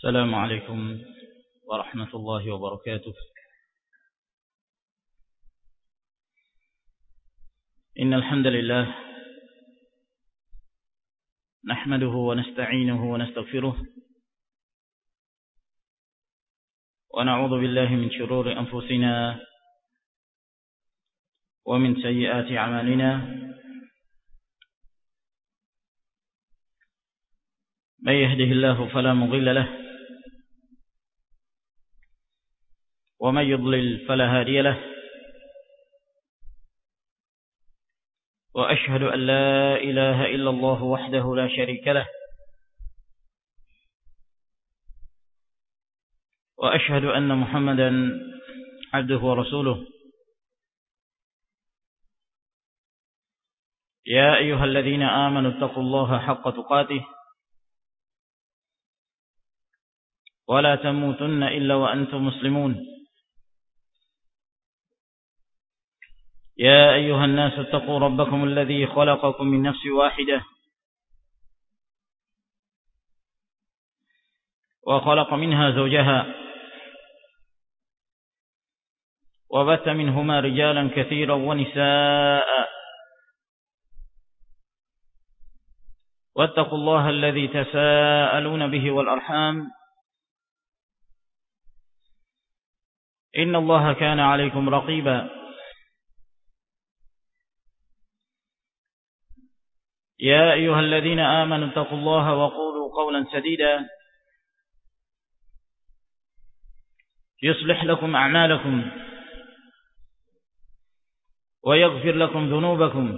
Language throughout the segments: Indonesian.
السلام عليكم ورحمة الله وبركاته. إن الحمد لله نحمده ونستعينه ونستغفره ونعوذ بالله من شرور أنفسنا ومن سيئات أعمالنا، من يهده الله فلا مضل له ومن يضلل فلا هادي له، وأشهد أن لا إله إلا الله وحده لا شريك له، وأشهد أن محمدا عبده ورسوله. يا أيها الذين آمنوا اتقوا الله حق تقاته ولا تموتن إلا وأنتم مسلمون. يا أيها الناس اتقوا ربكم الذي خلقكم من نفس واحدة وخلق منها زوجها وبث منهما رجالا كثيرا ونساء، واتقوا الله الذي تساءلون به والأرحام إن الله كان عليكم رقيبا. يا أيها الذين آمنوا اتقوا الله وقولوا قولا سديدا يصلح لكم أعمالكم ويغفر لكم ذنوبكم،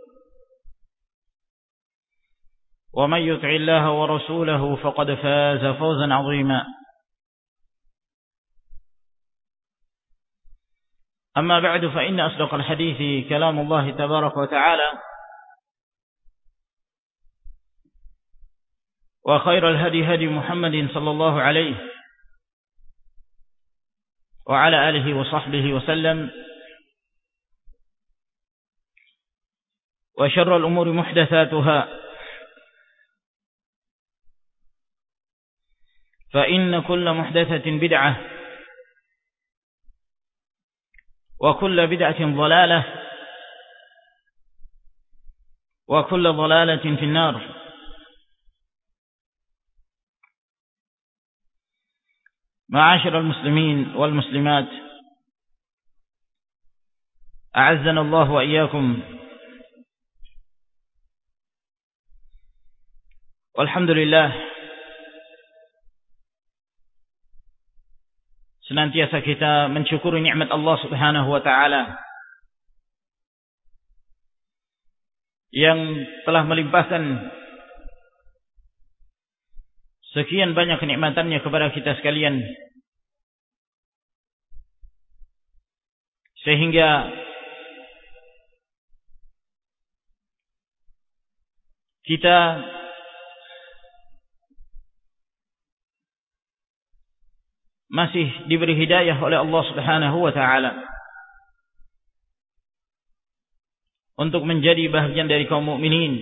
ومن يطع الله ورسوله فقد فاز فوزا عظيما. أما بعد، فإن أصدق الحديث كلام الله تبارك وتعالى، وخير الهدي هدي محمد صلى الله عليه وعلى آله وصحبه وسلم، وشر الأمور محدثاتها، فإن كل محدثة بدعة وكل بدعة ضلالة وكل ضلالة في النار. معاشر المسلمين والمسلمات، أعزنا الله وإياكم. والحمد لillah, senantiasa kita mensyukuri nikmat Allah Subhanahu wa taala yang telah melimpahkan sekian banyak kenikmatannya kepada kita sekalian, sehingga kita masih diberi hidayah oleh Allah Subhanahu wa taala untuk menjadi bahagian dari kaum mukminin,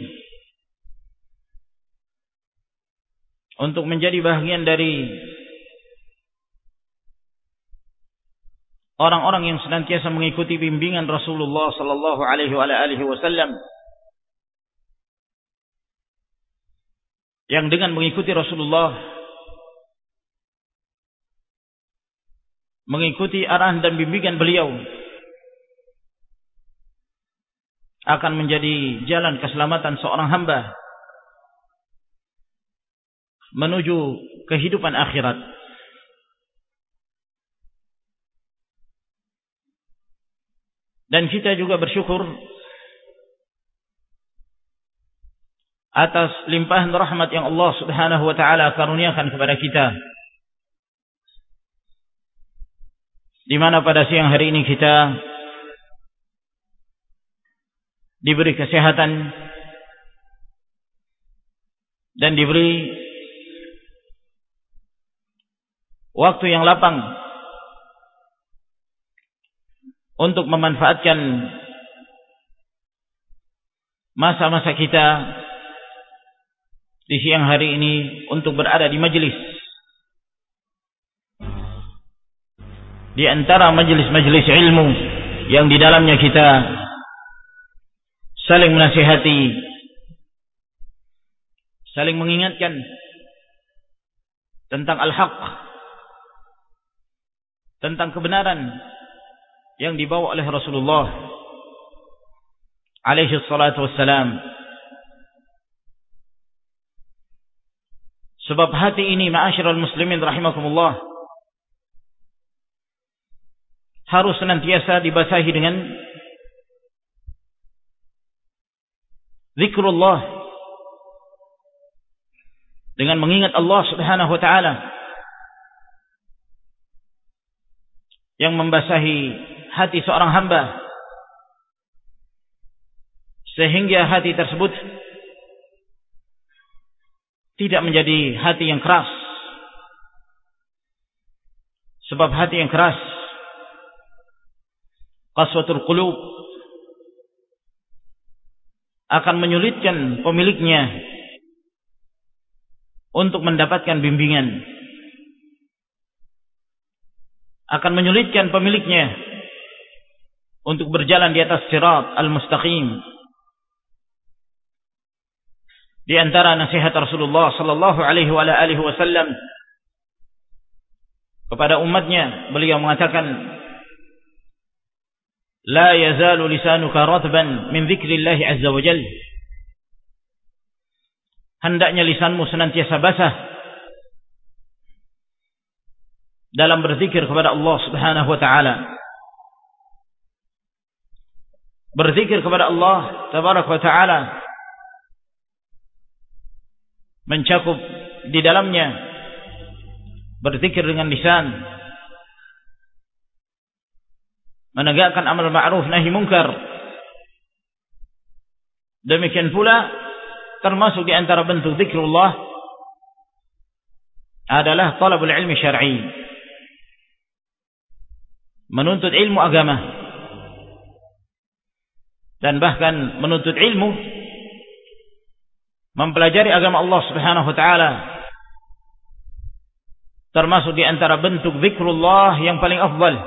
untuk menjadi bahagian dari orang-orang yang senantiasa mengikuti bimbingan Rasulullah sallallahu alaihi wasallam, yang dengan mengikuti Rasulullah, mengikuti arahan dan bimbingan beliau, akan menjadi jalan keselamatan seorang hamba menuju kehidupan akhirat. Dan kita juga bersyukur atas limpahan rahmat yang Allah Subhanahu wa taala karuniakan kepada kita, di mana pada siang hari ini kita diberi kesehatan dan diberi waktu yang lapang untuk memanfaatkan masa-masa kita di siang hari ini untuk berada di majelis di antara majelis-majelis ilmu yang di dalamnya kita saling menasihati, saling mengingatkan tentang al-haq, tentang kebenaran yang dibawa oleh Rasulullah alaihi salatu wassalam. Sebab hati ini, ma'asyiral muslimin rahimakumullah, harus senantiasa dibasahi dengan zikrullah, dengan mengingat Allah subhanahu wa ta'ala, yang membasahi hati seorang hamba sehingga hati tersebut tidak menjadi hati yang keras. Sebab hati yang keras, qaswatul qulub, akan menyulitkan pemiliknya untuk mendapatkan bimbingan, akan menyulitkan pemiliknya untuk berjalan di atas sirat al-mustaqim. Di antara nasihat Rasulullah sallallahu alaihi wasallam kepada umatnya, beliau mengatakan, la yazalu lisanuka ratban min dzikrillah azza wa jalla. Hendaknya lisanmu senantiasa basah dalam berzikir kepada Allah subhanahu wa ta'ala. Berzikir kepada Allah tabaraka wa ta'ala mencakup di dalamnya berzikir dengan lisan, menegakkan amal ma'ruf nahi munkar. Demikian pula termasuk di antara bentuk zikrullah adalah talabul ilmi syar'i, menuntut ilmu agama, dan bahkan menuntut ilmu, mempelajari agama Allah subhanahu wa ta'ala, termasuk di antara bentuk zikrullah yang paling afdal,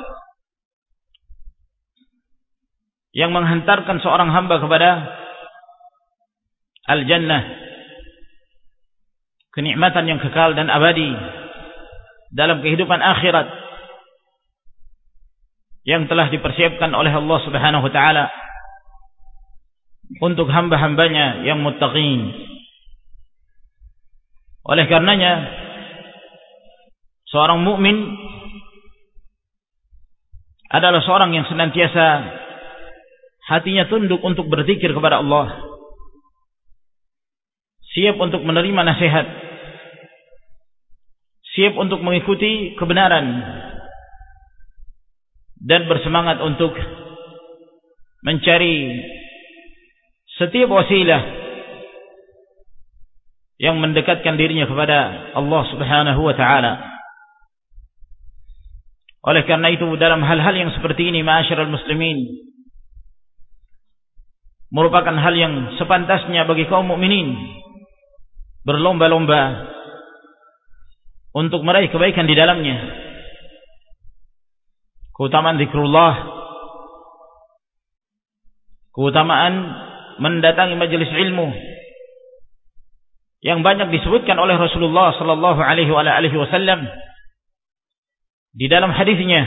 yang menghantarkan seorang hamba kepada al-jannah, kenikmatan yang kekal dan abadi dalam kehidupan akhirat yang telah dipersiapkan oleh Allah subhanahu wa ta'ala untuk hamba-hambanya yang muttaqin. Oleh karenanya, seorang mukmin adalah seorang yang senantiasa hatinya tunduk untuk berzikir kepada Allah, siap untuk menerima nasihat, siap untuk mengikuti kebenaran, dan bersemangat untuk mencari setiap wasilah yang mendekatkan dirinya kepada Allah subhanahu wa ta'ala. Oleh karena itu, dalam hal-hal yang seperti ini, ma'asyiral muslimin, merupakan hal yang sepantasnya bagi kaum mukminin berlomba-lomba untuk meraih kebaikan di dalamnya. Keutamaan zikrullah, keutamaan mendatangi majelis ilmu yang banyak disebutkan oleh Rasulullah sallallahu alaihi wasallam di dalam hadisnya,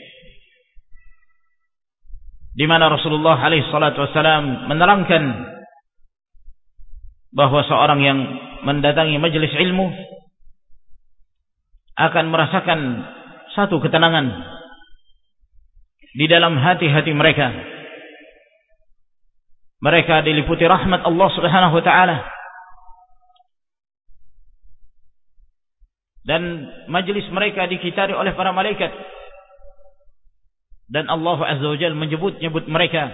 di mana Rasulullah alaihi salatu wasallam menerangkan bahwa seorang yang mendatangi majelis ilmu akan merasakan satu ketenangan di dalam hati-hati mereka. Mereka diliputi rahmat Allah subhanahu wa ta'ala, dan majlis mereka dikitari oleh para malaikat, dan Allah azza wa jalla menyebut mereka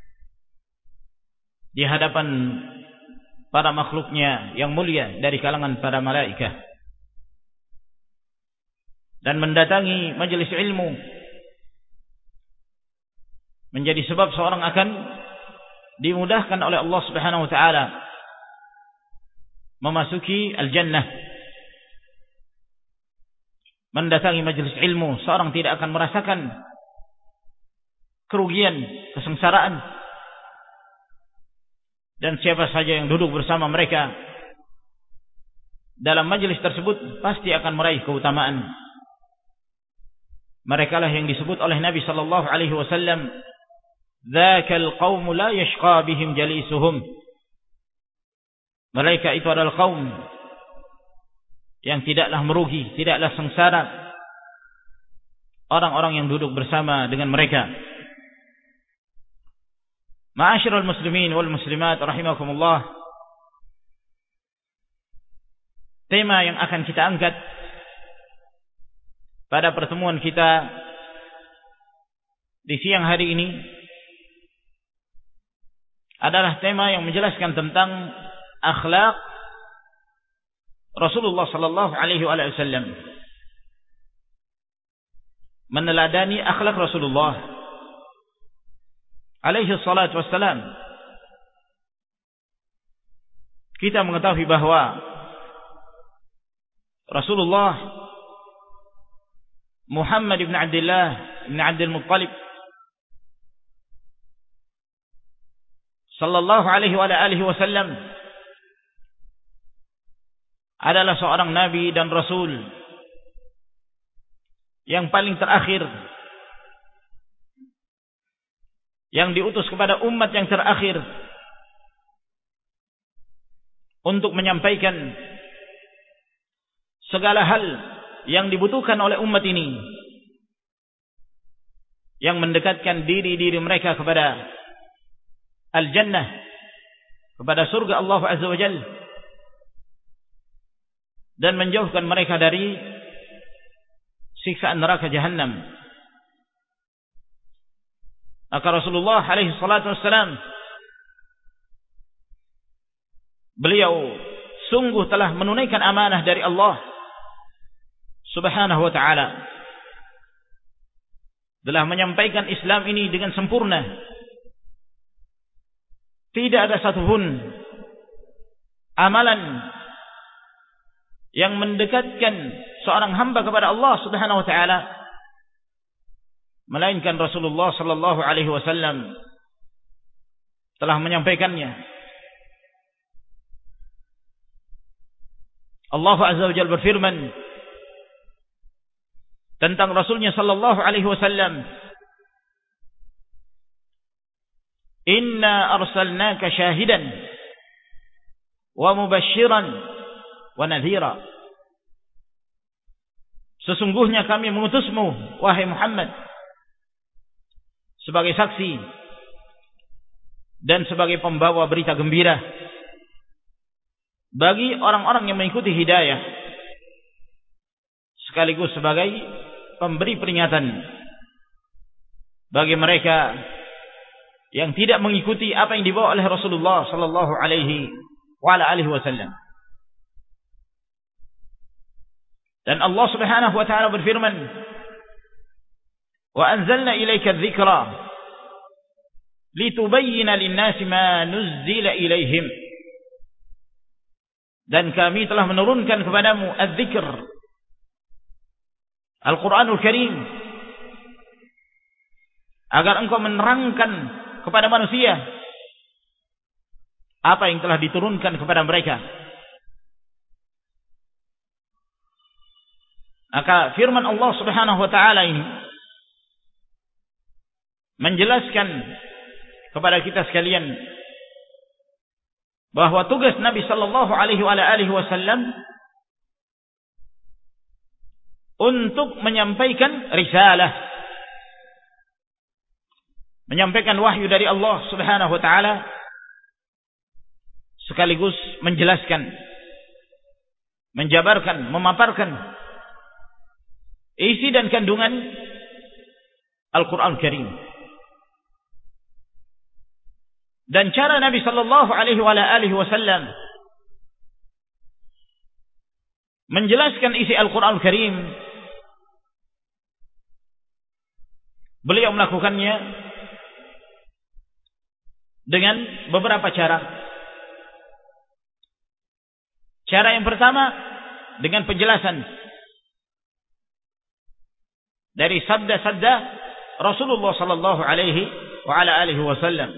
di hadapan para makhluknya yang mulia dari kalangan para malaikat. Dan mendatangi majlis ilmu menjadi sebab seorang akan dimudahkan oleh Allah subhanahu wa ta'ala memasuki al-jannah. mendatangi majelis ilmu, seorang tidak akan merasakan kerugian, kesengsaraan. Dan siapa saja yang duduk bersama mereka dalam majelis tersebut pasti akan meraih keutamaan. Mereka lah yang disebut oleh Nabi sallallahu alaihi wasallam, "Dzakal qaum la yashqa bihim jalisuhum." Mereka itu adalah kaum yang tidaklah merugi, tidaklah sengsara orang-orang yang duduk bersama dengan mereka. Ma'asyiral muslimin wal muslimat rahimakumullah. Tema yang akan kita angkat pada pertemuan kita di siang hari ini adalah tema yang menjelaskan tentang akhlak Rasulullah sallallahu alaihi wasallam. Meneladani akhlak Rasulullah alaihi salatu wassalam. Kita mengetahui bahwa Rasulullah Muhammad ibn Abdullah ibn Abdul Muttalib sallallahu alaihi wa alihi wasallam adalah seorang nabi dan rasul yang paling terakhir, yang diutus kepada umat yang terakhir untuk menyampaikan segala hal yang dibutuhkan oleh umat ini, yang mendekatkan diri-diri mereka kepada al-jannah, kepada surga Allah Azza wa Jalla, dan menjauhkan mereka dari siksaan neraka Jahannam. Maka Rasulullah alaihi salatu wassalam, beliau sungguh telah menunaikan amanah dari Allah Subhanahu wa ta'ala, telah menyampaikan Islam ini dengan sempurna. Tidak ada satupun amalan yang mendekatkan seorang hamba kepada Allah Subhanahu wa ta'ala melainkan Rasulullah sallallahu alaihi wasallam telah menyampaikannya. Allah Azza wa Jalla berfirman tentang Rasulnya sallallahu alaihi wasallam, "Inna arsalnaka syahidan wa mubasysyiran wa nadhira." Sesungguhnya kami mengutusmu wahai Muhammad sebagai saksi dan sebagai pembawa berita gembira bagi orang-orang yang mengikuti hidayah, sekaligus sebagai pemberi peringatan bagi mereka yang tidak mengikuti apa yang dibawa oleh Rasulullah sallallahu alaihi wasallam. Dan Allah Subhanahu wa ta'ala berfirman, "Wa anzalna ilaika adh-dhikra litubayyana lin-nasi ma nuzzila ilaihim." Dan kami telah menurunkan kepadamu adz-dzikr, Al-Qur'anul Karim, agar engkau menerangkan kepada manusia apa yang telah diturunkan kepada mereka. Maka firman Allah Subhanahu wa ta'ala ini menjelaskan kepada kita sekalian bahwa tugas Nabi sallallahu alaihi wasallam untuk menyampaikan risalah, menyampaikan wahyu dari Allah Subhanahu wa ta'ala, sekaligus menjelaskan, menjabarkan, memaparkan isi dan kandungan Al-Quran Karim. Dan cara Nabi sallallahu alaihi wasallam menjelaskan isi Al-Quran Karim, beliau melakukannya dengan beberapa cara. Cara yang pertama dengan penjelasan dari sabda-sabda Rasulullah sallallahu alaihi wa ala alihi wasallam.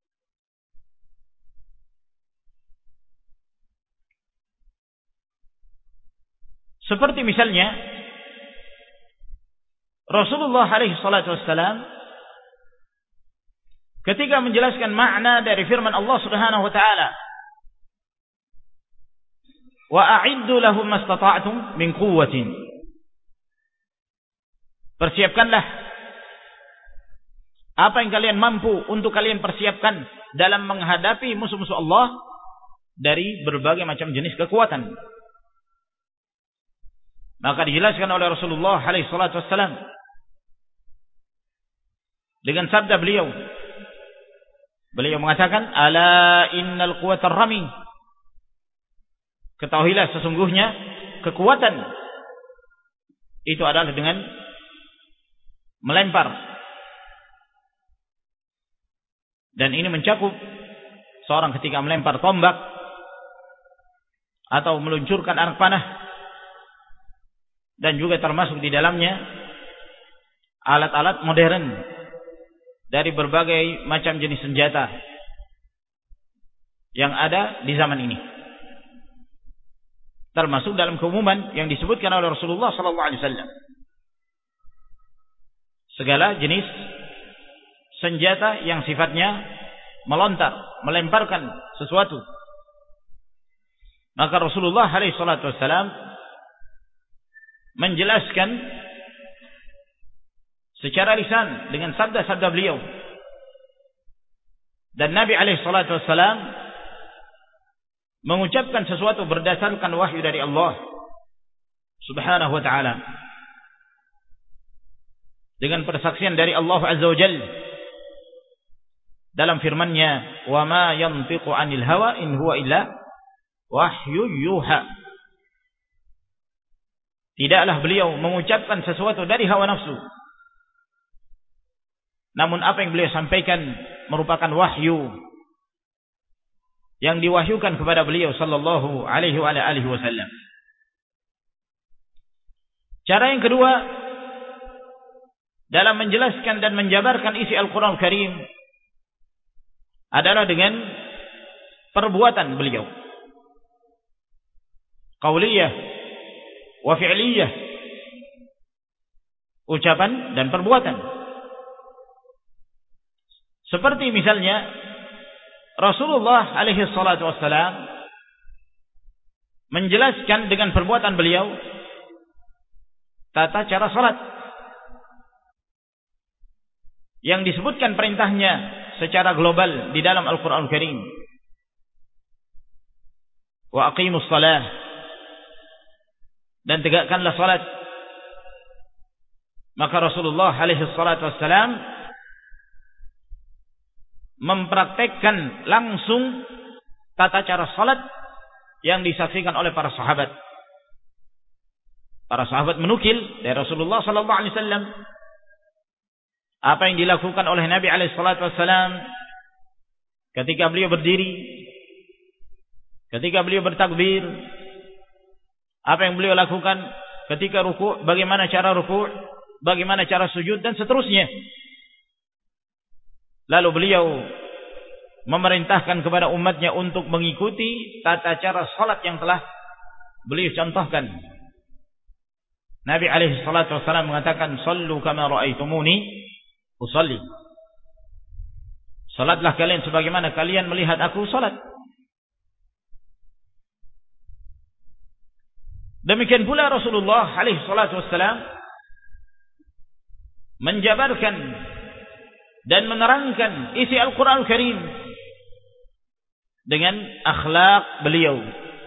Seperti misalnya Rasulullah alaihi salatu wassalam ketika menjelaskan makna dari firman Allah Subhanahu wa taala, wa a'iddu lahum mastata'tum min quwwatin. Persiapkanlah apa yang kalian mampu untuk kalian persiapkan dalam menghadapi musuh-musuh Allah dari berbagai macam jenis kekuatan. Maka dijelaskan oleh Rasulullah alaihi salatu wassalam dengan sabda beliau. Beliau mengatakan, ala innal quwwatar rami. Ketahuilah sesungguhnya kekuatan itu adalah dengan melempar. Dan ini mencakup seorang ketika melempar tombak atau meluncurkan anak panah, dan juga termasuk di dalamnya alat-alat modern dari berbagai macam jenis senjata yang ada di zaman ini. Termasuk dalam keumuman yang disebutkan oleh Rasulullah sallallahu alaihi wasallam. Segala jenis senjata yang sifatnya melontar, melemparkan sesuatu. Maka Rasulullah alaihi salatu wasallam menjelaskan secara lisan dengan sabda-sabda beliau. Dan Nabi alaihi salatu wassalam mengucapkan sesuatu berdasarkan wahyu dari Allah Subhanahu wa ta'ala, dengan persaksian dari Allah Azza wa Jalla dalam firman-Nya, wa ma yantiqu 'anil hawa in huwa illa wahyu yuha. Tidaklah beliau mengucapkan sesuatu dari hawa nafsu, namun apa yang beliau sampaikan merupakan wahyu yang diwahyukan kepada beliau sallallahu alaihi wa alihi wasallam. Cara yang kedua dalam menjelaskan dan menjabarkan isi Al-Qur'an Al-Karim adalah dengan perbuatan beliau, qauliyah wa fi'liyah, ucapan dan perbuatan. Seperti misalnya Rasulullah alaihi salatu wassalam menjelaskan dengan perbuatan beliau tata cara salat yang disebutkan perintahnya secara global di dalam Al-Qur'an Al-Karim. Wa aqimus shalah, dan tegakkanlah salat. Maka Rasulullah alaihi salatu wassalam mempraktekkan langsung tata cara salat yang disaksikan oleh para sahabat. Para sahabat menukil dari Rasulullah sallallahu alaihi wasallam apa yang dilakukan oleh Nabi alaihi salatu wassalam ketika beliau berdiri, ketika beliau bertakbir, apa yang beliau lakukan ketika ruku', bagaimana cara ruku', bagaimana cara sujud, dan seterusnya. Lalu beliau memerintahkan kepada umatnya untuk mengikuti tata cara salat yang telah beliau contohkan. Nabi alaihi salatu wassalam mengatakan, "Shallu kama ra'aitumuni usalli." Salatlah kalian sebagaimana kalian melihat aku salat. Demikian pula Rasulullah alaihi salatu wassalam menjabarkan dan menerangkan isi Al-Quran Al-Karim dengan akhlak beliau,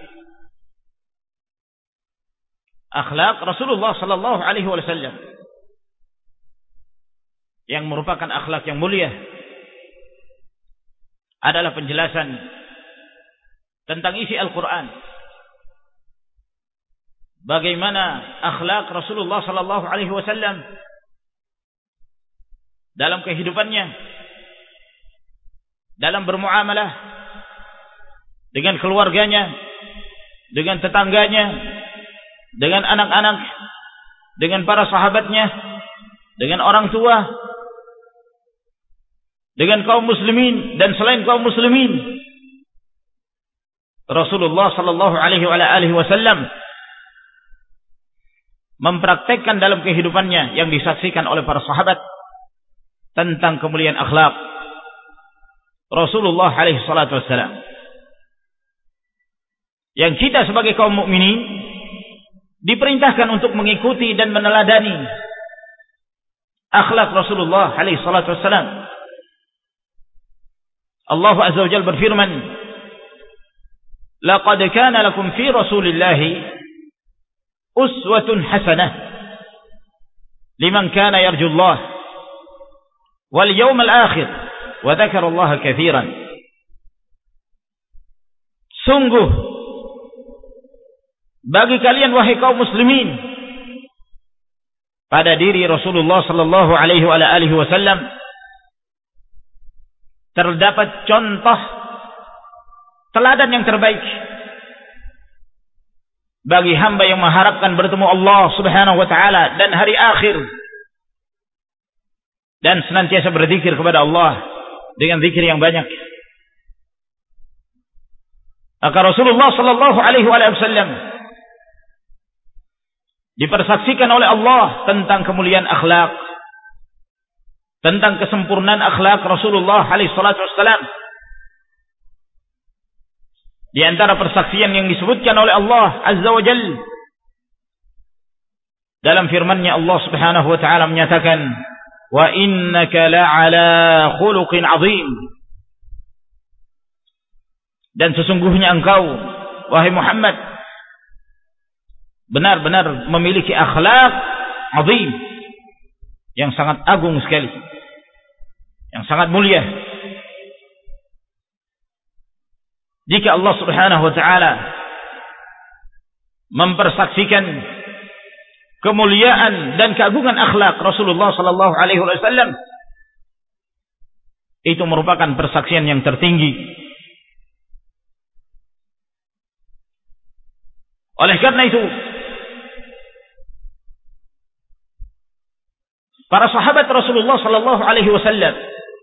akhlak Rasulullah sallallahu alaihi wasallam yang merupakan akhlak yang mulia. Adalah penjelasan tentang isi Al-Quran, bagaimana akhlak Rasulullah sallallahu alaihi wasallam dalam kehidupannya, dalam bermuamalah dengan keluarganya, dengan tetangganya, dengan anak-anak, dengan para sahabatnya, dengan orang tua, dengan kaum muslimin dan selain kaum muslimin. Rasulullah sallallahu alaihi wasallam mempraktekkan dalam kehidupannya yang disaksikan oleh para sahabat tentang kemuliaan akhlak Rasulullah alaihi salatu wasallam, yang kita sebagai kaum mukminin diperintahkan untuk mengikuti dan meneladani akhlak Rasulullah alaihi salatu wasallam. Allah azza wa jalla berfirman, laqad kana lakum fi rasulillahi uswatun hasanah liman kana yarjullah wal yawmal akhir wa dzakara Allah katsiran. Sungguh bagi kalian wahai kaum muslimin pada diri Rasulullah sallallahu alaihi wasallam terdapat contoh teladan yang terbaik bagi hamba yang mengharapkan bertemu Allah Subhanahu wa taala dan hari akhir dan senantiasa berzikir kepada Allah dengan zikir yang banyak. Maka Rasulullah sallallahu alaihi wasallam dipersaksikan oleh Allah tentang kemuliaan akhlak, tentang kesempurnaan akhlak Rasulullah alaihi salatu wassalam. Di antara persaksian yang disebutkan oleh Allah azza wa jalla dalam firman-Nya, Allah Subhanahu wa taala menyatakan, wa innaka la'ala khuluqin 'azim. Dan sesungguhnya engkau wahai Muhammad benar-benar memiliki akhlak azim, yang sangat agung sekali, yang sangat mulia. Jika Allah Subhanahu wa taala mempersaksikan kemuliaan dan keagungan akhlak Rasulullah sallallahu alaihi wasallam, itu merupakan persaksian yang tertinggi. Oleh karena itu, para sahabat Rasulullah sallallahu alaihi wasallam,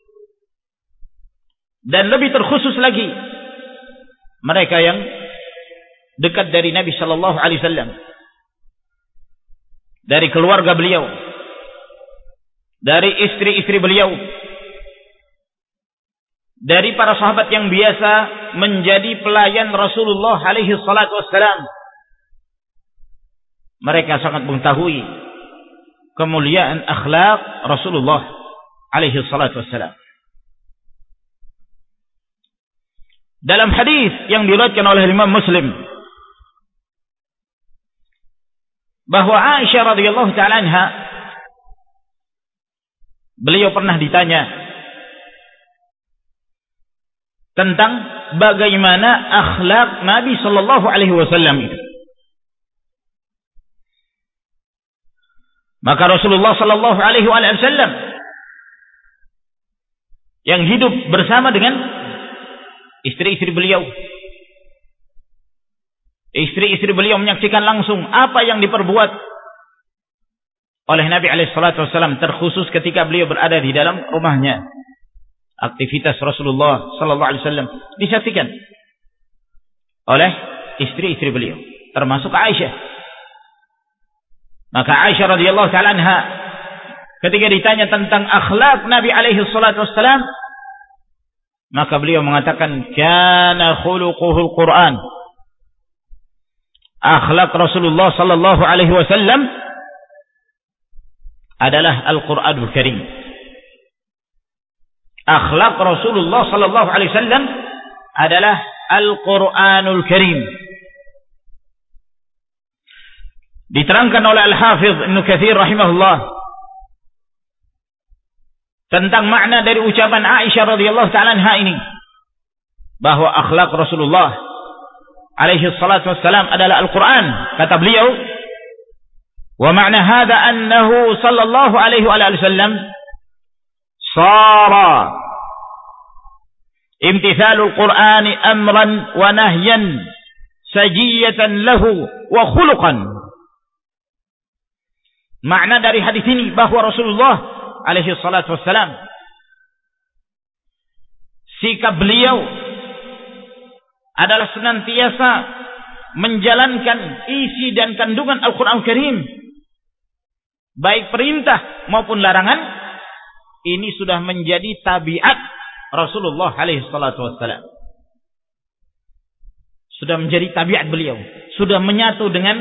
dan lebih terkhusus lagi mereka yang dekat dari Nabi sallallahu alaihi wasallam, dari keluarga beliau, dari istri-istri beliau, dari para sahabat yang biasa menjadi pelayan Rasulullah alaihi salatu wassalam, mereka sangat mengetahui kemuliaan akhlak Rasulullah alaihi salatu wassalam. Dalam hadis yang diriwayatkan oleh Imam Muslim, bahwa Aisyah radhiyallahu taala anha, beliau pernah ditanya tentang bagaimana akhlak Nabi sallallahu alaihi wasallam itu. Maka Rasulullah sallallahu alaihi wasallam yang hidup bersama dengan istri-istri beliau, istri-istri beliau menyaksikan langsung apa yang diperbuat oleh Nabi alaihi salatu wasallam, terkhusus ketika beliau berada di dalam rumahnya. Aktivitas Rasulullah sallallahu alaihi wasallam disaksikan oleh istri-istri beliau, termasuk Aisyah. Maka Aisyah radhiyallahu taala anha ketika ditanya tentang akhlak Nabi alaihi salatu wasallam, maka beliau mengatakan, kana khuluquhul Quran. Akhlak Rasulullah sallallahu alaihi wasallam adalah Al-Qur'anul Karim. Akhlak Rasulullah sallallahu alaihi wasallam adalah Al-Qur'anul Karim. Diterangkan oleh Al-Hafidz Ibnu Katsir rahimahullah tentang makna dari ucapan Aisyah radhiyallahu ta'ala anha ini, bahwa akhlak Rasulullah alaihi salatu wassalam adalah Al-Quran. Kata beliau, wa ma'na hadha annahu sallallahu alaihi wasallam sara imtithalul Qur'ani amran wa nahyan sajiyatan lahu wa khuluqan. Makna dari hadis ini bahwa Rasulullah alaihi salatu wassalam, sikap beliau adalah senantiasa menjalankan isi dan kandungan Al-Quran Al-Karim, baik perintah maupun larangan. Ini sudah menjadi tabiat Rasulullah alaihi salatu wassalam, sudah menjadi tabiat beliau, sudah menyatu dengan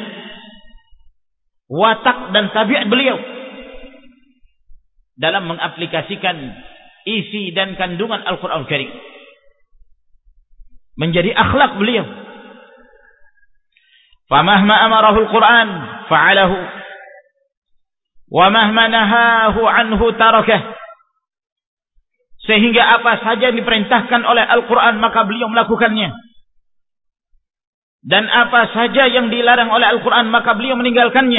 watak dan tabiat beliau dalam mengaplikasikan isi dan kandungan Al-Quran Al-Karim. Menjadi akhlak beliau. Famahma amarahu Al-Quran fa'alahu, wa mahma nahahu anhu tarakah. Sehingga apa saja yang diperintahkan oleh Al-Quran maka beliau melakukannya, dan apa saja yang dilarang oleh Al-Quran maka beliau meninggalkannya.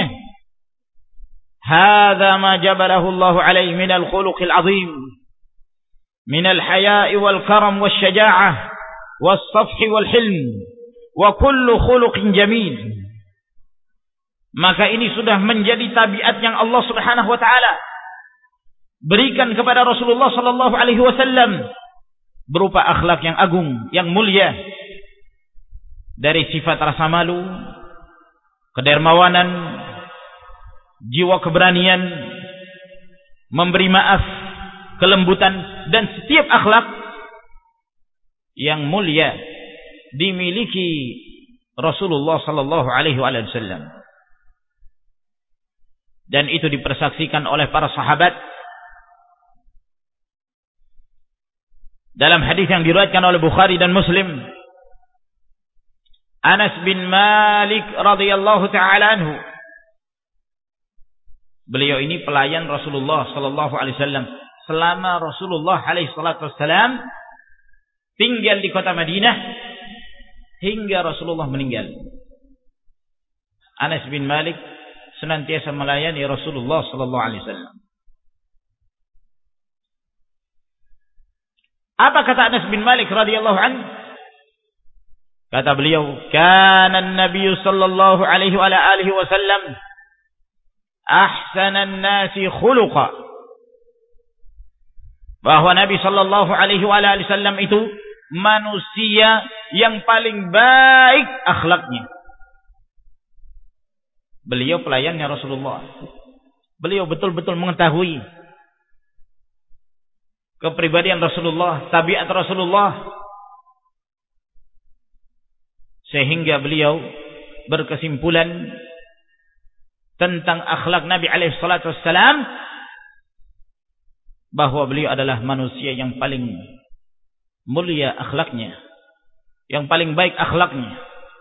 Hadza ma jabalahu Allah alaihi min al-khuluqil azim, min al-haya'i wal karam wal syaja'ah was safhi wal hilm wa kullu khuluqin jamil. Maka ini sudah menjadi tabiat yang Allah Subhanahu wa taala berikan kepada Rasulullah sallallahu alaihi wasallam, berupa akhlak yang agung, yang mulia, dari sifat rasa malu, kedermawanan, jiwa keberanian, memberi maaf, kelembutan, dan setiap akhlak yang mulia dimiliki Rasulullah sallallahu alaihi wasallam. Dan itu dipersaksikan oleh para sahabat dalam hadis yang diriwayatkan oleh Bukhari dan Muslim. Anas bin Malik radhiyallahu taala anhu, beliau ini pelayan Rasulullah sallallahu alaihi wasallam selama Rasulullah alaihi salatu wasallam tinggal di kota Madinah hingga Rasulullah meninggal. Anas bin Malik senantiasa melayani Rasulullah sallallahu alaihi wasallam. Apa kata Anas bin Malik radhiyallahu anhu? Kata beliau, "Kana an-nabiy sallallahu alaihi wa alihi wasallam ahsanan nasi khuluqa." Bahwa Nabi sallallahu alaihi wa alihi wasallam itu manusia yang paling baik akhlaknya. Beliau pelayannya Rasulullah. Beliau betul-betul mengetahui kepribadian Rasulullah, tabiat Rasulullah, sehingga beliau berkesimpulan tentang akhlak Nabi alaihi salatu wassalam bahwa beliau adalah manusia yang paling mulia akhlaknya, yang paling baik akhlaknya.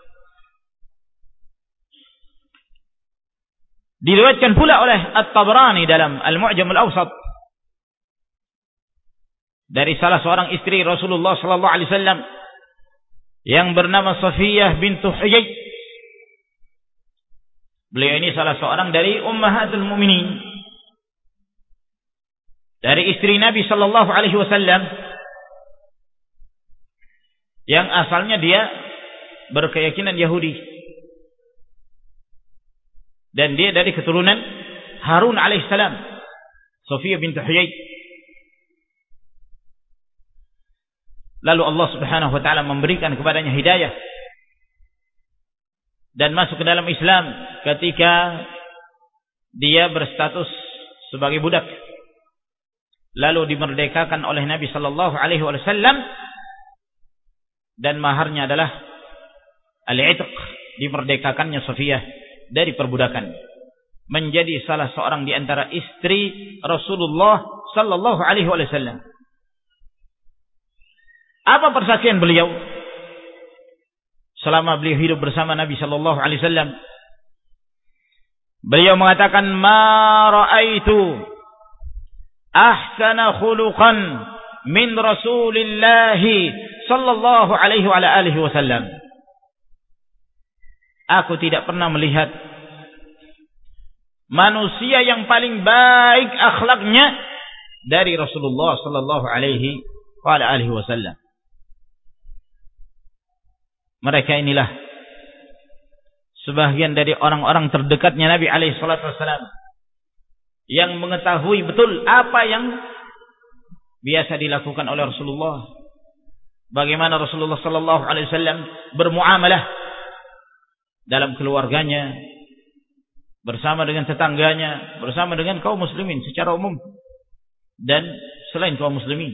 Diriwayatkan pula oleh At-Tabrani dalam Al-Mu'jam Al-Awsat dari salah seorang istri Rasulullah sallallahu alaihi wasallam yang bernama Safiyah bintu Huyai. Beliau ini salah seorang dari ummahatul mukminin, dari istri Nabi sallallahu alaihi wasallam, yang asalnya dia berkeyakinan Yahudi, dan dia dari keturunan Harun alaihissalam, Safiyah bintu Huyai. Lalu Allah Subhanahu wa taala memberikan kepadanya hidayah dan masuk ke dalam Islam ketika dia berstatus sebagai budak. Lalu dimerdekakan oleh Nabi sallallahu alaihi wasallam, dan maharnya adalah al-'itq, dimerdekakannya Safiyah dari perbudakan, menjadi salah seorang di antara istri Rasulullah sallallahu alaihi wasallam. Apa persaksian beliau selama beliau hidup bersama Nabi sallallahu alaihi wasallam? Beliau mengatakan, "Ma ra'aitu ahsana khuluqan min Rasulillah sallallahu alaihi wa alihi wasallam." Aku tidak pernah melihat manusia yang paling baik akhlaknya dari Rasulullah sallallahu alaihi wa alihi wasallam. Mereka inilah sebagian dari orang-orang terdekatnya Nabi alaihi salatu wasallam, yang mengetahui betul apa yang biasa dilakukan oleh Rasulullah, bagaimana Rasulullah sallallahu alaihi wasallam bermuamalah dalam keluarganya, bersama dengan tetangganya, bersama dengan kaum muslimin secara umum dan selain kaum muslimin.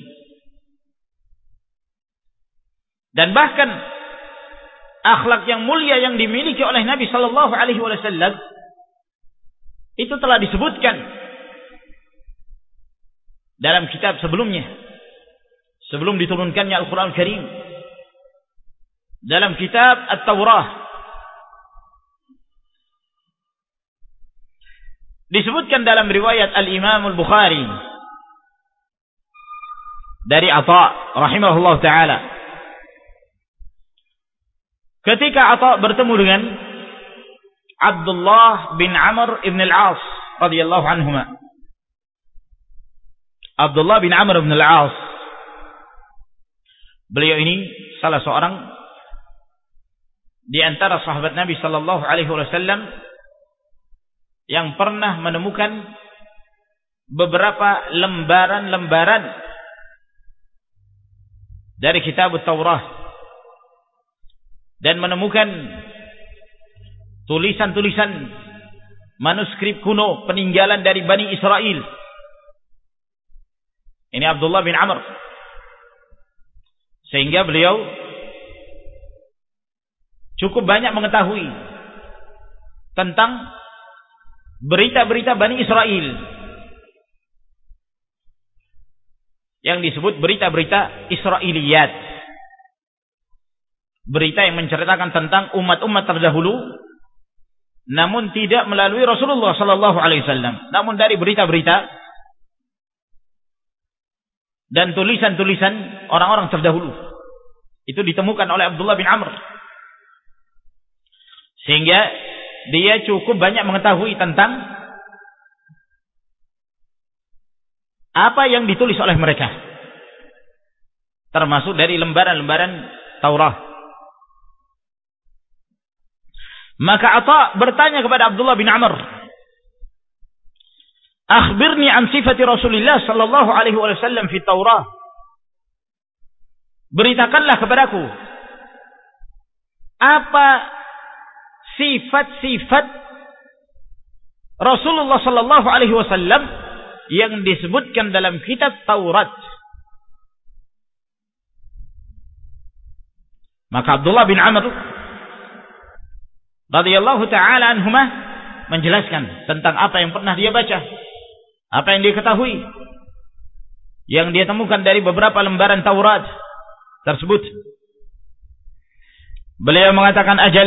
Dan bahkan akhlak yang mulia yang dimiliki oleh Nabi sallallahu alaihi wasallam itu telah disebutkan dalam kitab sebelumnya, sebelum diturunkannya Al-Quran Al-Karim, dalam kitab At-Taurah disebutkan dalam riwayat Al-Imam Al-Bukhari dari Atha rahimahullah ta'ala, ketika Atha bertemu dengan Abdullah bin Amr ibn al-As radhiyallahu anhuma. Abdullah bin Amr ibn al-As, beliau ini salah seorang di antara sahabat Nabi sallallahu alaihi wasallam yang pernah menemukan beberapa lembaran-lembaran dari kitab Taurat dan menemukan tulisan-tulisan manuskrip kuno peninggalan dari Bani Israel. Ini Abdullah bin Amr. Sehingga beliau cukup banyak mengetahui tentang berita-berita Bani Israel yang disebut berita-berita Israiliyat, berita yang menceritakan tentang umat-umat terdahulu namun tidak melalui Rasulullah sallallahu alaihi wasallam, namun dari berita-berita dan tulisan-tulisan orang-orang terdahulu. Itu ditemukan oleh Abdullah bin Amr. Sehingga dia cukup banyak mengetahui tentang apa yang ditulis oleh mereka, termasuk dari lembaran-lembaran Taurat. Maka Atha bertanya kepada Abdullah bin Amr, akhbirni an sifati Rasulullah sallallahu alaihi wasallam fi Taurah. Beritakanlah kepadaku apa sifat-sifat Rasulullah sallallahu alaihi wasallam yang disebutkan dalam kitab Taurat. Maka Abdullah bin Amr radhiyallahu taala anhuma menjelaskan tentang apa yang pernah dia baca, apa yang dia ketahui, yang dia temukan dari beberapa lembaran Taurat tersebut. Beliau mengatakan, ajal,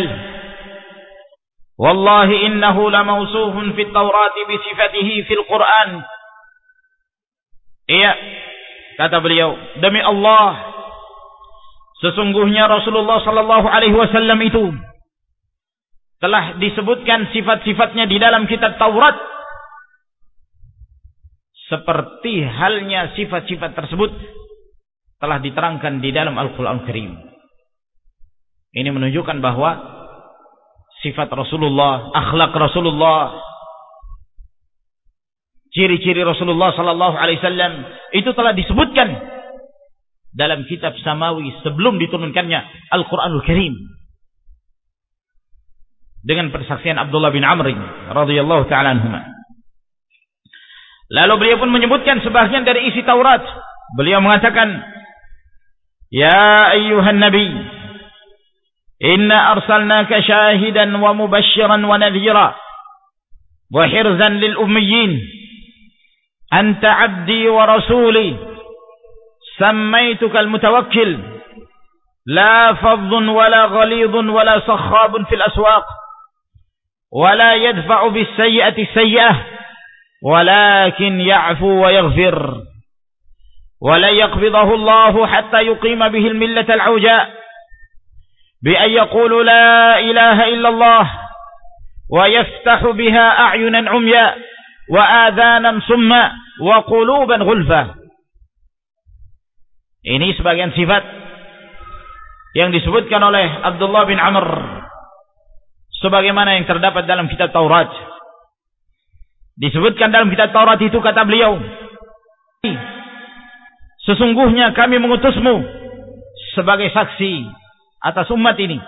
wallahi innahu lamawsufun fit Taurati bi sifatihi fil Quran. Iya, kata beliau, demi Allah, sesungguhnya Rasulullah sallallahu alaihi wasallam itu telah disebutkan sifat-sifatnya di dalam kitab Taurat, seperti halnya sifat-sifat tersebut telah diterangkan di dalam Al-Quran Karim. Ini menunjukkan bahwa sifat Rasulullah, akhlak Rasulullah, ciri-ciri Rasulullah sallallahu alaihi wasallam itu telah disebutkan dalam kitab samawi sebelum diturunkannya Al-Quranul Karim, dengan persaksian Abdullah bin Amr radhiyallahu taala anhuma. Lalu beliau pun menyebutkan sebagian dari isi Taurat. Beliau mengatakan, ya ayyuhan nabi, inna arsalnaka syahidan wa mubashiran wa nadhira wa hirzan lil ummiyin, anta abdi wa rasuli, sammaituka al mutawakkil, la fadhun wala ghalidun wala sakhabun fil aswaq, wala yadfa'u bis sayyi'ati sayyi'ah, ولكن يعفو ويغفر ولا يقبضه الله حتى يقيم به الملة العوجاء بأن يقول لا إله إلا الله ويفتح بها أعينا عمياء وآذانا صما وقلوبا غلفا. Ini sebagian sifat yang disebutkan oleh Abdullah bin Amr sebagaimana yang terdapat dalam kitab Taurat. Disebutkan dalam kitab Taurat itu, kata beliau, sesungguhnya kami mengutusmu sebagai saksi atas umat ini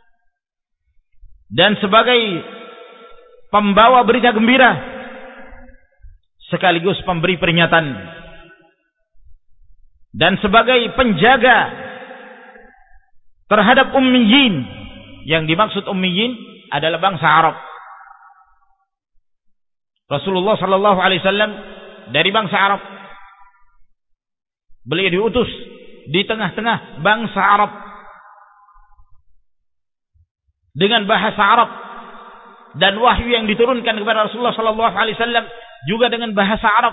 dan sebagai pembawa berita gembira sekaligus pemberi peringatan dan sebagai penjaga terhadap ummiyin. Yang dimaksud ummiyin adalah bangsa Arab. Rasulullah sallallahu alaihi wasallam dari bangsa Arab. Beliau diutus di tengah-tengah bangsa Arab dengan bahasa Arab, dan wahyu yang diturunkan kepada Rasulullah sallallahu alaihi wasallam juga dengan bahasa Arab,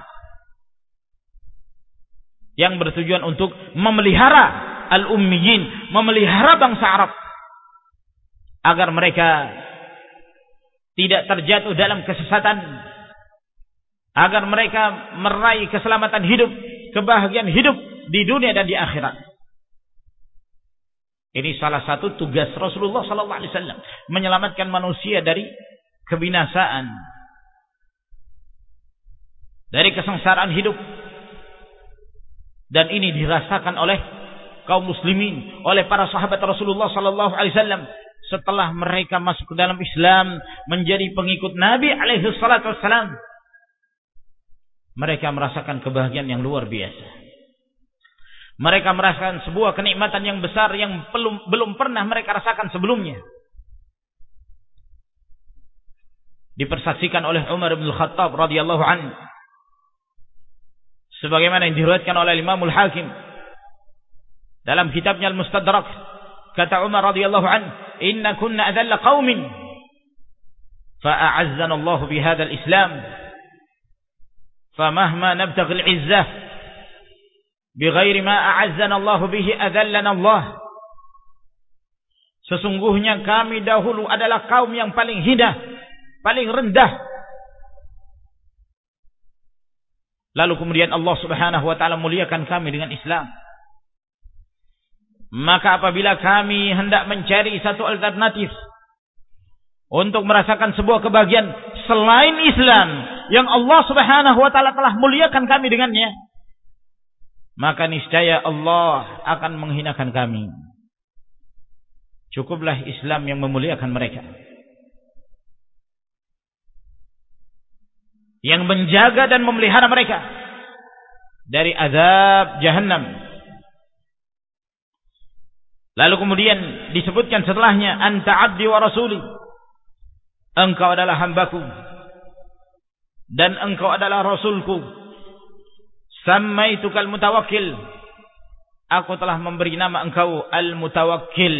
yang bertujuan untuk memelihara al-ummiyin, memelihara bangsa Arab agar mereka tidak terjatuh dalam kesesatan, agar mereka meraih keselamatan hidup, kebahagiaan hidup di dunia dan di akhirat. Ini salah satu tugas Rasulullah sallallahu alaihi wasallam, menyelamatkan manusia dari kebinasaan, dari kesengsaraan hidup. Dan ini dirasakan oleh kaum muslimin, oleh para sahabat Rasulullah sallallahu alaihi wasallam setelah mereka masuk ke dalam Islam, menjadi pengikut Nabi alaihi salatu wassalam. Mereka merasakan kebahagiaan yang luar biasa. Mereka merasakan sebuah kenikmatan yang besar yang belum pernah mereka rasakan sebelumnya. Dipersaksikan oleh Umar bin Khattab radhiyallahu anhu, sebagaimana yang diriwayatkan oleh Imam Al-Hakim dalam kitabnya Al-Mustadrak. Kata Umar radhiyallahu anhu, "Inna kunna adalla qaumin fa'azzana Allah bihadha al-Islam, famahma nabtaghi al-'izzah bighairi ma a'azzana Allah bihi adallana Allah." Sesungguhnya kami dahulu adalah kaum yang paling hina, paling rendah. Lalu kemudian Allah Subhanahu wa taala muliakan kami dengan Islam. Maka apabila kami hendak mencari satu alternatif untuk merasakan sebuah kebahagiaan selain Islam yang Allah Subhanahu wa taala telah muliakan kami dengannya, maka niscaya Allah akan menghinakan kami. Cukuplah Islam yang memuliakan mereka, yang menjaga dan memelihara mereka dari azab jahannam. Lalu kemudian disebutkan setelahnya, anta abdi wa rasuli, engkau adalah hambaku dan engkau adalah rasulku. Sammaituka al-mutawakkil, aku telah memberi nama engkau al-mutawakkil,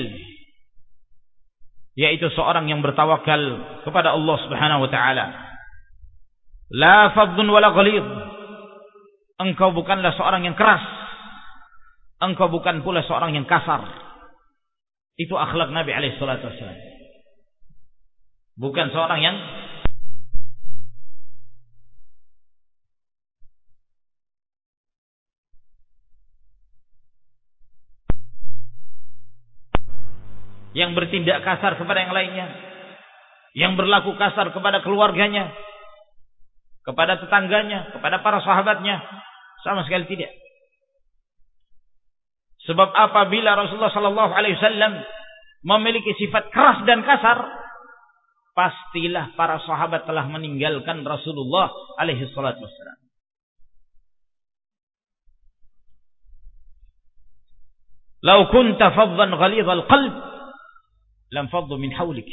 yaitu seorang yang bertawakal kepada Allah Subhanahu wa taala. La fadhun wala ghalidh, engkau bukanlah seorang yang keras, engkau bukan pula seorang yang kasar. Itu akhlak Nabi alaihi salatu wassalam. Bukan seorang yang bertindak kasar kepada yang lainnya, yang berlaku kasar kepada keluarganya, kepada tetangganya, kepada para sahabatnya. Sama sekali tidak. Sebab apabila Rasulullah sallallahu alaihi wasallam memiliki sifat keras dan kasar, pastilah para sahabat telah meninggalkan Rasulullah alaihi salatu wasallam. "Lau kunta faddan ghalidhal qalb lam faddu min hawlik."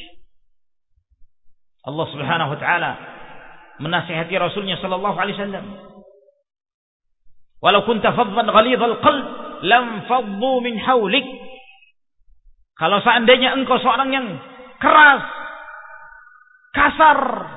Allah Subhanahu wa taala menasihati Rasulnya sallallahu alaihi wasallam, "Walau kunta faddan ghalidhal qalb lam faddu min hawlik." Kalau seandainya engkau seorang yang keras, kasar,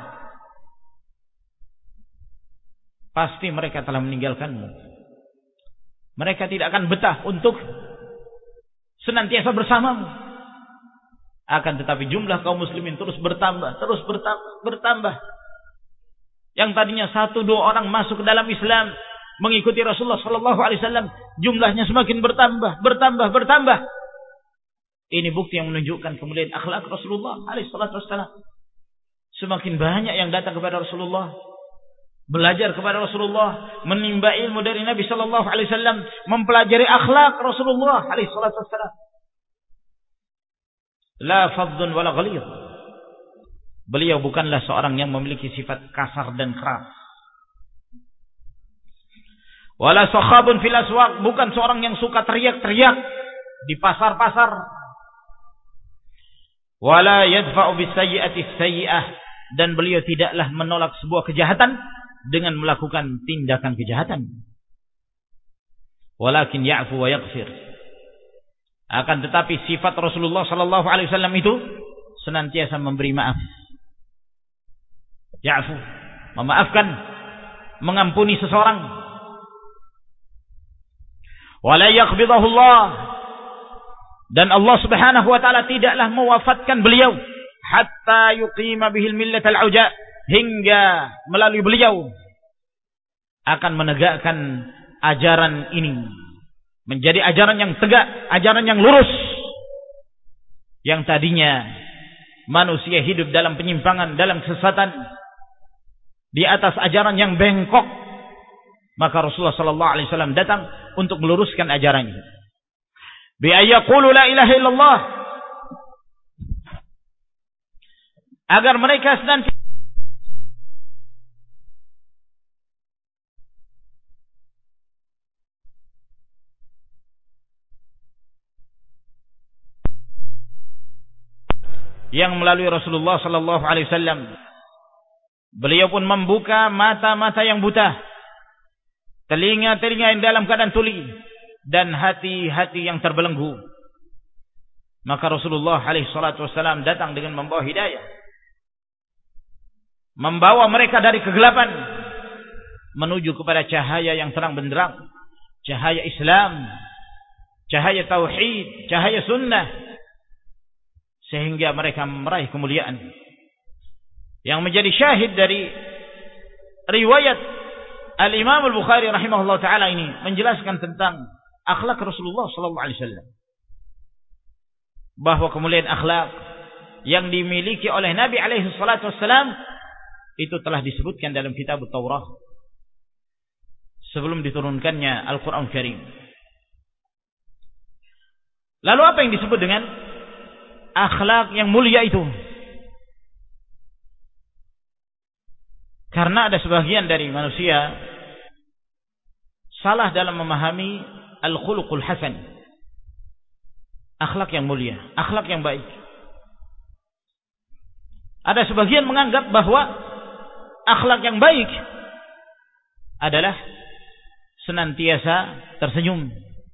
pasti mereka telah meninggalkanmu. Mereka tidak akan betah untuk senantiasa bersamamu. Akan tetapi jumlah kaum muslimin terus bertambah, bertambah. Yang tadinya 1-2 orang masuk ke dalam Islam, mengikuti Rasulullah sallallahu alaihi wasallam, jumlahnya semakin bertambah. Ini bukti yang menunjukkan kemuliaan akhlak Rasulullah alaihi salatu wasallam. Semakin banyak yang datang kepada Rasulullah, belajar kepada Rasulullah, menimba ilmu dari Nabi sallallahu alaihi wasallam, mempelajari akhlak Rasulullah alaihi salatu wasallam. La fadhun wala ghalidh. Beliau bukanlah seorang yang memiliki sifat kasar dan keras. Wala sakhabun fil aswaq, bukan seorang yang suka teriak-teriak di pasar-pasar. Wala yadfa'u bis sayyi'ati sayyi'ah, dan beliau tidaklah menolak sebuah kejahatan dengan melakukan tindakan kejahatan. Walakin ya'fu wa yaghfir. Akan tetapi sifat Rasulullah sallallahu alaihi wasallam itu senantiasa memberi maaf. Ya'fu, memaafkan, mengampuni seseorang. Wala yaqbidahu Allah, dan Allah Subhanahu wa taala tidaklah mewafatkan beliau hatta yuqima bihil millat al-auja, hingga melalui beliau akan menegakkan ajaran ini menjadi ajaran yang tegak, ajaran yang lurus. Yang tadinya manusia hidup dalam penyimpangan, dalam kesesatan, di atas ajaran yang bengkok, maka Rasulullah sallallahu alaihi wasallam datang untuk meluruskan ajarannya. Bi ayyaqulu la ilaha illallah, agar mereka senantiasa yang melalui Rasulullah sallallahu alaihi wasallam beliau pun membuka mata-mata yang buta, telinga-telinga yang dalam keadaan tuli, dan hati-hati yang terbelenggu. Maka Rasulullah alaihi salatu wasallam datang dengan membawa hidayah, membawa mereka dari kegelapan menuju kepada cahaya yang terang benderang, cahaya Islam, cahaya tauhid, cahaya sunnah, sehingga mereka meraih kemuliaan. Yang menjadi syahid dari riwayat Al-Imam Al-Bukhari rahimahullah ta'ala ini menjelaskan tentang akhlak Rasulullah sallallahu alaihi wasallam, bahwa kemuliaan akhlak yang dimiliki oleh Nabi alaihi salatu wasallam itu telah disebutkan dalam kitab Taurat sebelum diturunkannya Al-Quran Karim. Lalu apa yang disebut dengan akhlak yang mulia itu? Karena ada sebagian dari manusia salah dalam memahami al-khuluqul hasan, akhlak yang mulia, akhlak yang baik. Ada sebagian menganggap bahwa akhlak yang baik adalah senantiasa tersenyum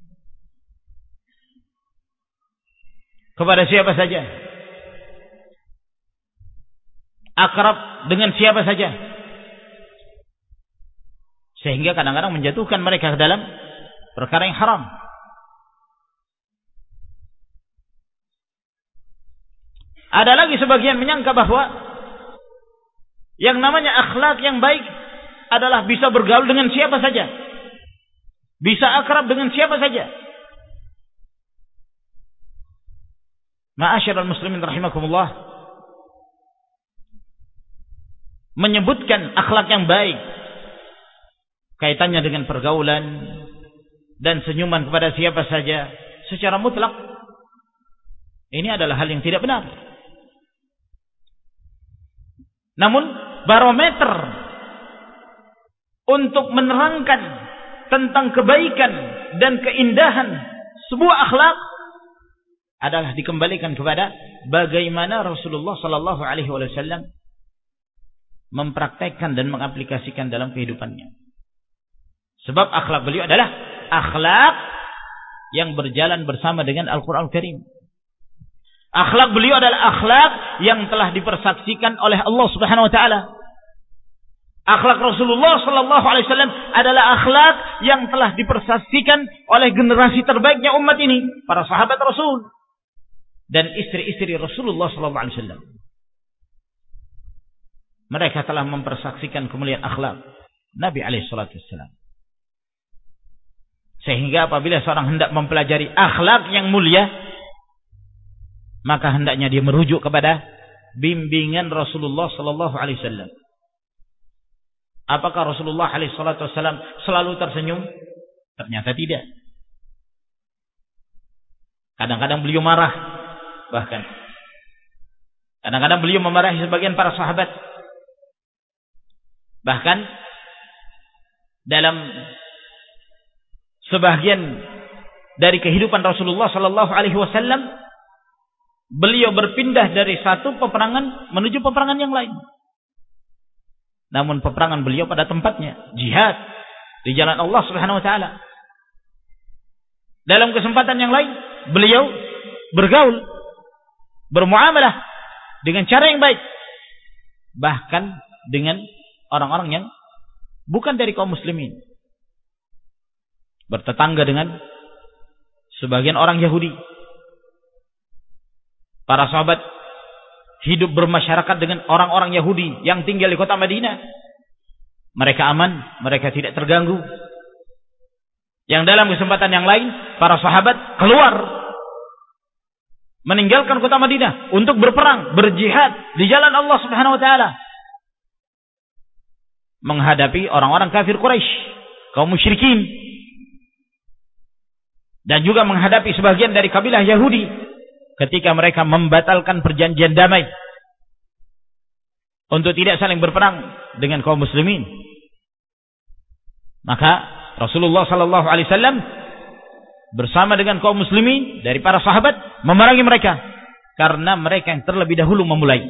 kepada siapa saja, akrab dengan siapa saja, sehingga kadang-kadang menjatuhkan mereka ke dalam perkara yang haram. Ada lagi sebagian menyangka bahwa yang namanya akhlak yang baik adalah bisa bergaul dengan siapa saja, bisa akrab dengan siapa saja. Ma'asyiral muslimin rahimakumullah, menyebutkan akhlak yang baik kaitannya dengan pergaulan dan senyuman kepada siapa saja secara mutlak, ini adalah hal yang tidak benar. Namun barometer untuk menerangkan tentang kebaikan dan keindahan sebuah akhlak adalah dikembalikan kepada bagaimana Rasulullah sallallahu alaihi wasallam mempraktekkan dan mengaplikasikan dalam kehidupannya. Sebab akhlak beliau adalah akhlak yang berjalan bersama dengan Al-Quran Al-Karim. Akhlak beliau adalah akhlak yang telah dipersaksikan oleh Allah Subhanahu wa taala. Akhlak Rasulullah sallallahu alaihi wasallam adalah akhlak yang telah dipersaksikan oleh generasi terbaiknya umat ini, para sahabat Rasul dan istri-istri Rasulullah sallallahu alaihi wasallam. Mereka telah mempersaksikan kemuliaan akhlak Nabi alaihi salatu wasallam. Sehingga apabila seorang hendak mempelajari akhlak yang mulia, maka hendaknya dia merujuk kepada bimbingan Rasulullah sallallahu alaihi wasallam. Apakah Rasulullah SAW selalu tersenyum? Ternyata tidak. Kadang-kadang beliau marah, bahkan kadang-kadang beliau memarahi sebagian para sahabat. Bahkan dalam sebagian dari kehidupan Rasulullah SAW, beliau berpindah dari satu peperangan menuju peperangan yang lain. Namun peperangan beliau pada tempatnya, jihad di jalan Allah Subhanahu wa taala. Dalam kesempatan yang lain, beliau bergaul, bermuamalah dengan cara yang baik, bahkan dengan orang-orang yang bukan dari kaum muslimin. Bertetangga dengan sebagian orang Yahudi. Para sahabat hidup bermasyarakat dengan orang-orang Yahudi yang tinggal di kota Madinah. Mereka aman, mereka tidak terganggu. Yang dalam kesempatan yang lain, para sahabat keluar, meninggalkan kota Madinah untuk berperang, berjihad di jalan Allah Subhanahu wa taala, menghadapi orang-orang kafir Quraisy, kaum musyrikin, dan juga menghadapi sebagian dari kabilah Yahudi ketika mereka membatalkan perjanjian damai untuk tidak saling berperang dengan kaum muslimin. Maka Rasulullah SAW bersama dengan kaum muslimin dari para sahabat memerangi mereka, karena mereka yang terlebih dahulu memulai.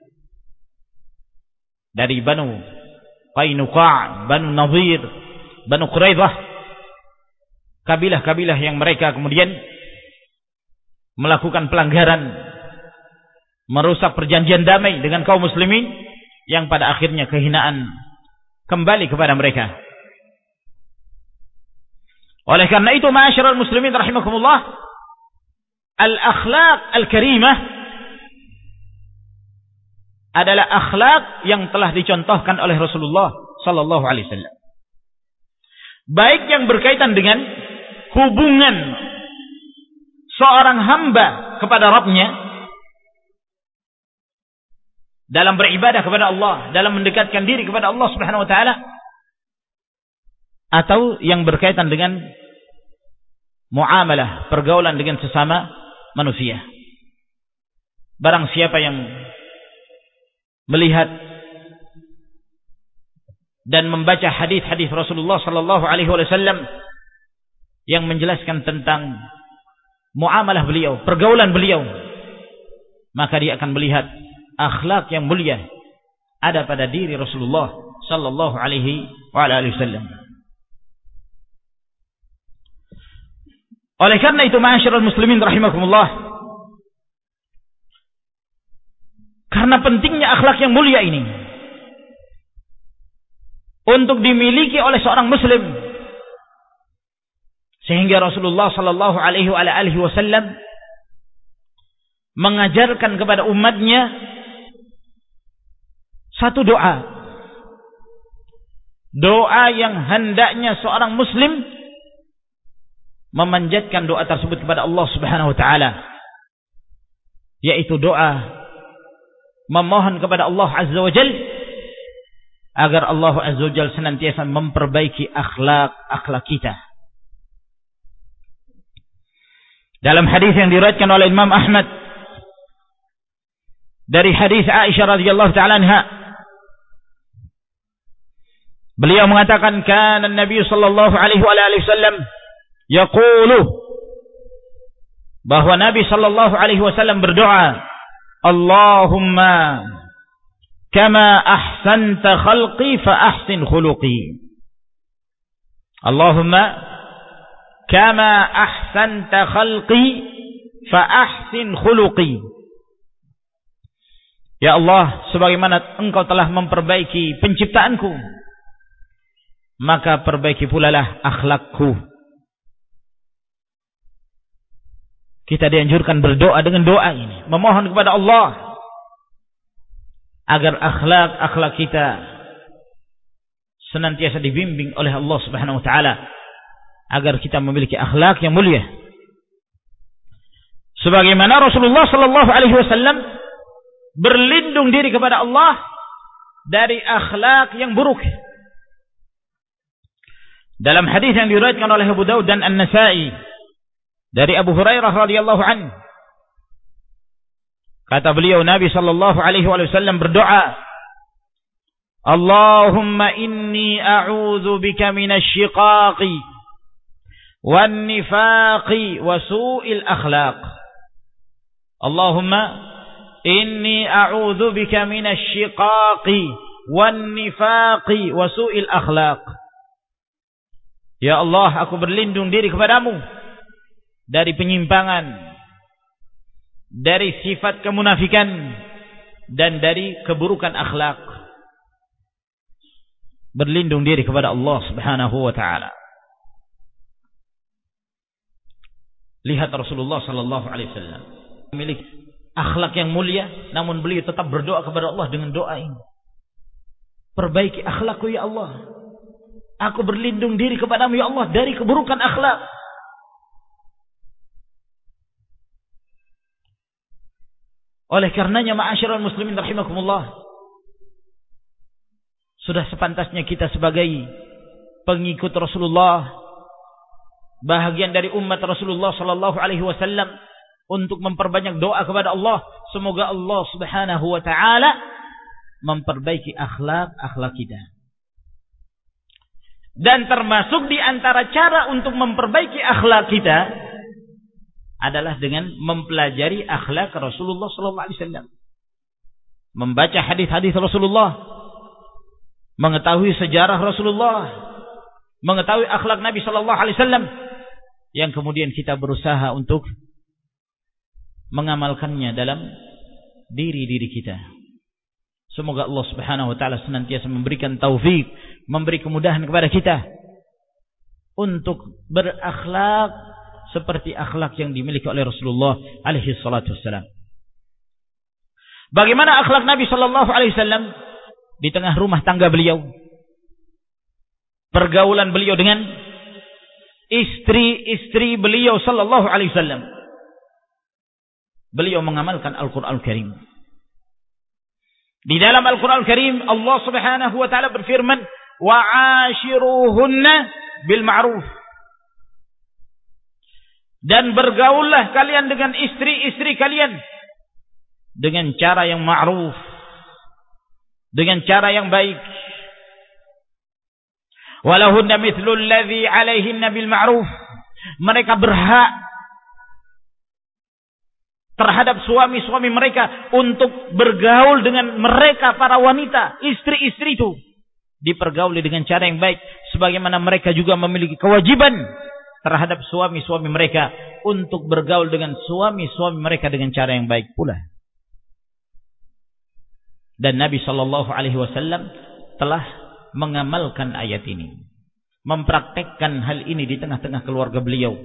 Dari Banu Qainuqa', Banu Nadhir, Banu Quraidah, kabilah-kabilah yang mereka kemudian melakukan pelanggaran, merusak perjanjian damai dengan kaum muslimin, yang pada akhirnya kehinaan kembali kepada mereka. Oleh karena itu, ma'asyiral muslimin rahimakumullah, al-akhlaq al-karimah adalah akhlak yang telah dicontohkan oleh Rasulullah sallallahu alaihi wasallam. Baik yang berkaitan dengan hubungan seorang hamba kepada Rabbnya dalam beribadah kepada Allah, dalam mendekatkan diri kepada Allah Subhanahu wa taala, atau yang berkaitan dengan muamalah, pergaulan dengan sesama manusia. Barang siapa yang melihat dan membaca hadis-hadis Rasulullah sallallahu alaihi wasallam yang menjelaskan tentang muamalah beliau, pergaulan beliau, maka dia akan melihat akhlak yang mulia ada pada diri Rasulullah sallallahu alaihi wasallam. Oleh karena itu, ma'asyiral muslimin rahimakumullah, karena pentingnya akhlak yang mulia ini untuk dimiliki oleh seorang muslim, sehingga Rasulullah sallallahu alaihi wasallam mengajarkan kepada umatnya satu doa. Doa yang hendaknya seorang muslim memanjatkan doa tersebut kepada Allah Subhanahu wa taala, yaitu doa memohon kepada Allah Azza wa Jalla agar Allah Azza wa Jalla senantiasa memperbaiki akhlak kita. Dalam hadis yang diriwayatkan oleh Imam Ahmad dari hadis Aisyah radhiyallahu taala anha, beliau mengatakan, kana Nabi sallallahu alaihi wasallam yaqulu, bahwa Nabi sallallahu alaihi wasallam berdoa, Allahumma kama ahsanta khalqi fa ahsin khuluqi. Allahumma kama ahsanta khalqi fa ahsin khuluqi. Ya Allah, sebagaimana Engkau telah memperbaiki penciptaanku, maka perbaiki pula lah akhlakku. Kita dianjurkan berdoa dengan doa ini, memohon kepada Allah agar akhlak kita senantiasa dibimbing oleh Allah Subhanahu wa taala, agar kita memiliki akhlak yang mulia. Sebagaimana Rasulullah sallallahu alaihi wasallam berlindung diri kepada Allah dari akhlak yang buruk, Dalam hadis yang diriwayatkan oleh Abu Daud dan An-Nasa'i dari Abu Hurairah radhiyallahu anhu, kata beliau, Nabi sallallahu alaihi wasallam berdoa, Allahumma inni a'udzu bika minasy syiqaqi wan nifaqi wa su'il akhlaq. Allahumma inni a'udzu bika minasy syiqaqi wan nifaqi wa su'il akhlaq. Ya Allah, aku berlindung diri kepadamu dari penyimpangan, dari sifat kemunafikan, dan dari keburukan akhlak. Berlindung diri kepada Allah Subhanahu wa taala. Lihat Rasulullah sallallahu alaihi wasallam memiliki akhlak yang mulia, namun beliau tetap berdoa kepada Allah dengan doa ini. Perbaiki akhlakku ya Allah. Aku berlindung diri kepadamu ya Allah dari keburukan akhlak. Oleh karenanya ma'asyiral muslimin rahimakumullah, sudah sepantasnya kita sebagai pengikut Rasulullah, bahagian dari umat Rasulullah sallallahu alaihi wasallam, untuk memperbanyak doa kepada Allah, semoga Allah Subhanahu wa taala memperbaiki akhlak kita. Dan termasuk di antara cara untuk memperbaiki akhlak kita adalah dengan mempelajari akhlak Rasulullah sallallahu alaihi wasallam. Membaca hadis-hadis Rasulullah, mengetahui sejarah Rasulullah, mengetahui akhlak Nabi sallallahu alaihi wasallam, yang kemudian kita berusaha untuk mengamalkannya dalam diri kita. Semoga Allah Subhanahu wa taala senantiasa memberikan taufik, memberi kemudahan kepada kita untuk berakhlak seperti akhlak yang dimiliki oleh Rasulullah alaihi salatu wassalam. Bagaimana akhlak Nabi sallallahu alaihi wasallam di tengah rumah tangga beliau, pergaulan beliau dengan istri-istri beliau sallallahu alaihi wasallam? Beliau mengamalkan Al-Qur'an Al-Karim. Di dalam Al-Qur'an Al-Karim Allah Subhanahu wa taala berfirman, "Wa 'ashiruhunna bil ma'ruf." Dan bergaullah kalian dengan istri-istri kalian dengan cara yang ma'ruf, dengan cara yang baik. Walahunna mithlul ladzi 'alaihinna bil ma'ruf. Mereka berhak terhadap suami-suami mereka untuk bergaul dengan mereka para wanita, istri-istri itu dipergauli dengan cara yang baik, sebagaimana mereka juga memiliki kewajiban terhadap suami-suami mereka untuk bergaul dengan suami-suami mereka dengan cara yang baik pula. Dan Nabi sallallahu alaihi wasallam telah mengamalkan ayat ini, mempraktekkan hal ini di tengah-tengah keluarga beliau.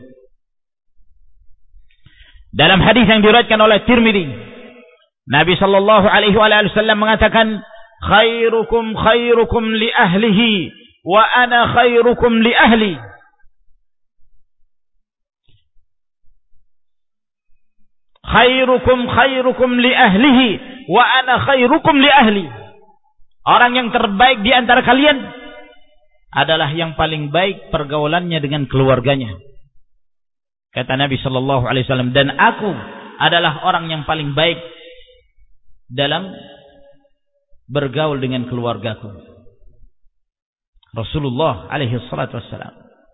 Dalam hadis yang diriwayatkan oleh Tirmidzi, Nabi sallallahu alaihi wasallam mengatakan, "Khairukum khairukum li ahlihi wa ana khairukum li ahli." Khairukum khairukum li ahlihi wa ana khairukum li ahli. Orang yang terbaik di antara kalian adalah yang paling baik pergaulannya dengan keluarganya. Kata Nabi sallallahu alaihi wasallam, dan aku adalah orang yang paling baik dalam bergaul dengan keluargaku. Rasulullah alaihi salatu wassalam.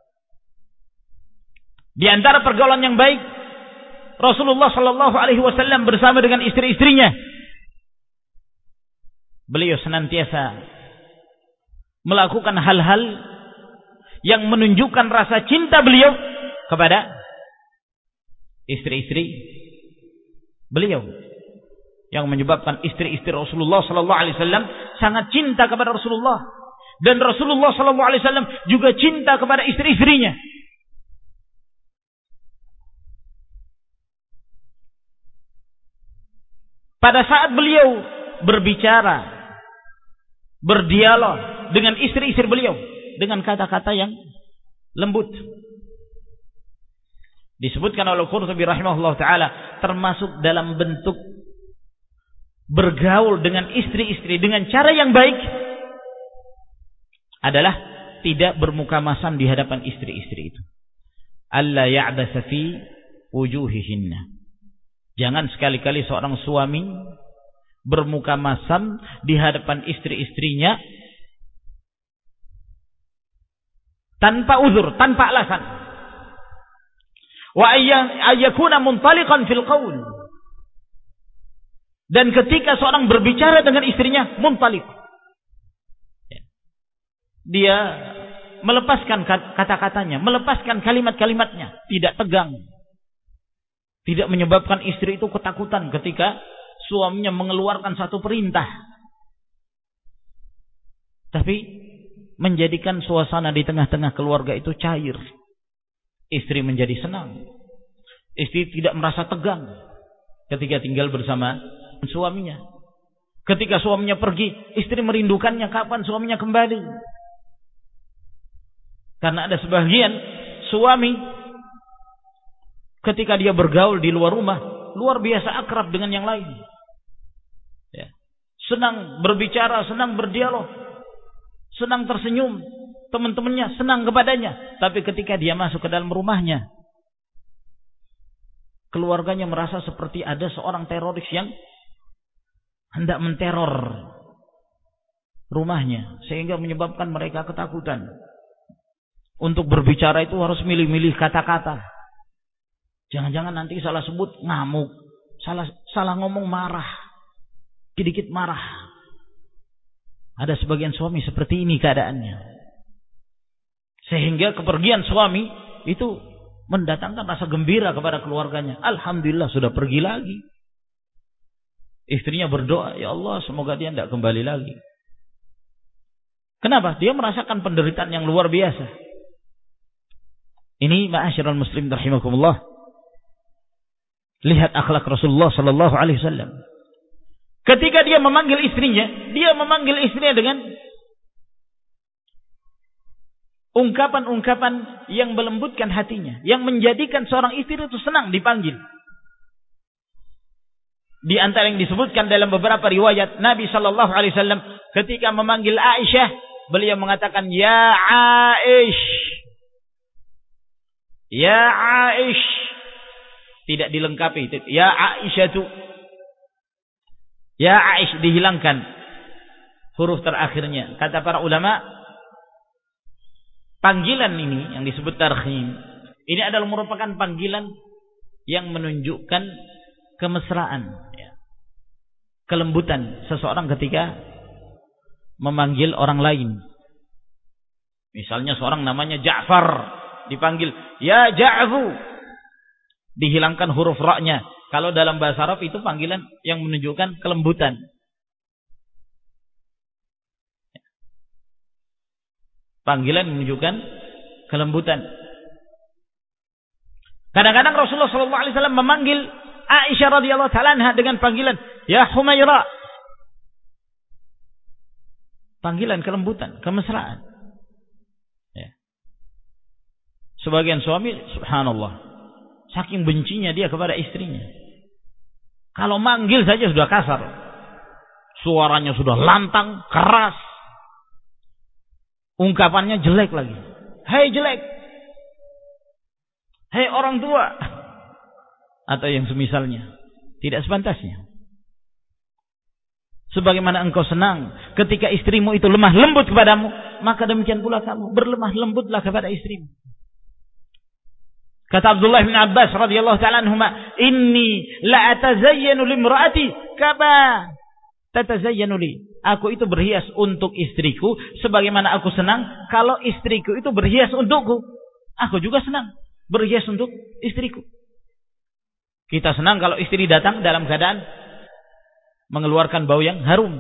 Di antara pergaulan yang baik, Rasulullah sallallahu alaihi wasallam bersama dengan istri-istrinya, beliau senantiasa melakukan hal-hal yang menunjukkan rasa cinta beliau kepada istri-istri beliau, yang menyebabkan istri-istri Rasulullah sallallahu alaihi wasallam sangat cinta kepada Rasulullah, dan Rasulullah sallallahu alaihi wasallam juga cinta kepada istri-istrinya. Pada saat beliau berbicara, berdialog dengan istri-istri beliau dengan kata-kata yang lembut, disebutkan oleh Qurtubi rahimahullah ta'ala, termasuk dalam bentuk bergaul dengan istri-istri dengan cara yang baik adalah tidak bermuka masam di hadapan istri-istri itu. Alla ya'basa fi wujuhihinna. Jangan sekali-kali seorang suami bermuka masam di hadapan istri-istrinya tanpa uzur, tanpa alasan. Wa ayyakuna muntaliqan fil qaul. Dan ketika seorang berbicara dengan istrinya, muntaliq. Dia melepaskan kata-katanya, melepaskan kalimat-kalimatnya, tidak tegang. Tidak menyebabkan istri itu ketakutan ketika suaminya mengeluarkan satu perintah. Tapi menjadikan suasana di tengah-tengah keluarga itu cair. Istri menjadi senang. Istri tidak merasa tegang ketika tinggal bersama suaminya. Ketika suaminya pergi, istri merindukannya kapan suaminya kembali. Karena ada sebagian suami ketika dia bergaul di luar rumah, luar biasa akrab dengan yang lain. Ya. Senang berbicara, senang berdialog, senang tersenyum, teman-temannya senang kepadanya. Tapi ketika dia masuk ke dalam rumahnya, keluarganya merasa seperti ada seorang teroris yang hendak menteror rumahnya, sehingga menyebabkan mereka ketakutan. Untuk berbicara itu harus milih-milih kata-kata. Jangan-jangan nanti salah sebut ngamuk, salah ngomong marah, sedikit marah. Ada sebagian suami seperti ini keadaannya. Sehingga kepergian suami itu mendatangkan rasa gembira kepada keluarganya. Alhamdulillah sudah pergi lagi. Istrinya berdoa, ya Allah semoga dia tidak kembali lagi. Kenapa? Dia merasakan penderitaan yang luar biasa. Ini ma'asyiral muslim rahimakumullah. Lihat akhlak Rasulullah sallallahu alaihi wasallam. Ketika dia memanggil istrinya dengan ungkapan-ungkapan yang melembutkan hatinya, yang menjadikan seorang istri itu senang dipanggil. Di antara yang disebutkan dalam beberapa riwayat, Nabi sallallahu alaihi wasallam ketika memanggil Aisyah, beliau mengatakan ya Aish. Ya Aish. Tidak dilengkapi itu. Ya Aisyah itu. Ya Aish dihilangkan huruf terakhirnya. Kata para ulama, panggilan ini yang disebut tarhim, ini adalah merupakan panggilan yang menunjukkan kemesraan, ya. Kelembutan seseorang ketika memanggil orang lain. Misalnya seorang namanya Ja'far, dipanggil ya Ja'fu, dihilangkan huruf ra-nya. Kalau dalam bahasa Arab itu panggilan yang menunjukkan kelembutan. Panggilan menunjukkan kelembutan. Kadang-kadang Rasulullah SAW memanggil Aisyah radhiyallahu ta'ala anha dengan panggilan ya Humaira. Panggilan kelembutan, kemesraan. Ya. Sebagian suami, subhanallah, saking bencinya dia kepada istrinya, kalau manggil saja sudah kasar, suaranya sudah lantang, keras, ungkapannya jelek lagi. Hei jelek, hei orang tua, atau yang semisalnya. Tidak sepantasnya. Sebagaimana engkau senang ketika istrimu itu lemah lembut kepadamu, maka demikian pula kamu berlemah lembutlah kepada istrimu. Kata Abdullah bin Abbas radhiyallahu ta'ala anhuma, inni la atazayyanu limraati kama tatazayyanu li. Aku itu berhias untuk istriku sebagaimana aku senang kalau istriku itu berhias untukku. Aku juga senang berhias untuk istriku. Kita senang kalau istri datang dalam keadaan mengeluarkan bau yang harum,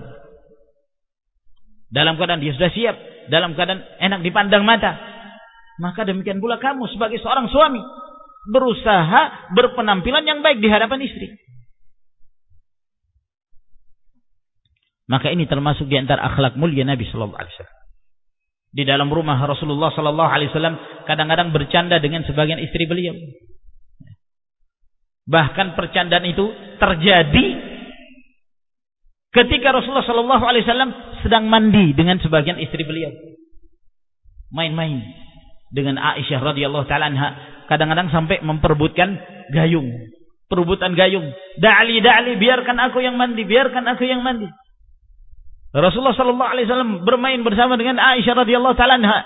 dalam keadaan dia sudah siap, dalam keadaan enak dipandang mata. Maka demikian pula kamu sebagai seorang suami berusaha berpenampilan yang baik di hadapan istri. Maka ini termasuk di antara akhlak mulia Nabi sallallahu alaihi wasallam. Di dalam rumah Rasulullah sallallahu alaihi wasallam kadang-kadang bercanda dengan sebagian istri beliau. Bahkan percandaan itu terjadi ketika Rasulullah sallallahu alaihi wasallam sedang mandi dengan sebagian istri beliau. main-main dengan Aisyah radhiyallahu taala anha, kadang-kadang sampai memperebutkan gayung, perebutan gayung. Da'li, biarkan aku yang mandi, biarkan aku yang mandi. Rasulullah sallallahu alaihi wasallam bermain bersama dengan Aisyah radhiyallahu taala anha.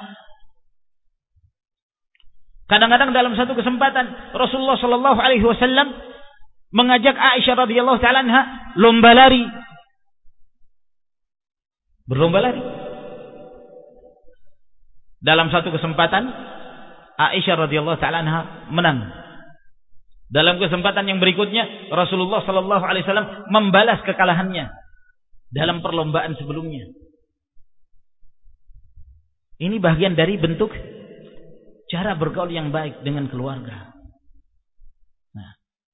Kadang-kadang dalam satu kesempatan Rasulullah sallallahu alaihi wasallam mengajak Aisyah radhiyallahu taala anha lomba lari. Berlomba lari. Dalam satu kesempatan Aisyah radhiyallahu taala anha menang. Dalam kesempatan yang berikutnya Rasulullah sallallahu alaihi wasallam membalas kekalahannya dalam perlombaan sebelumnya. Ini bagian dari bentuk cara bergaul yang baik dengan keluarga. Nah,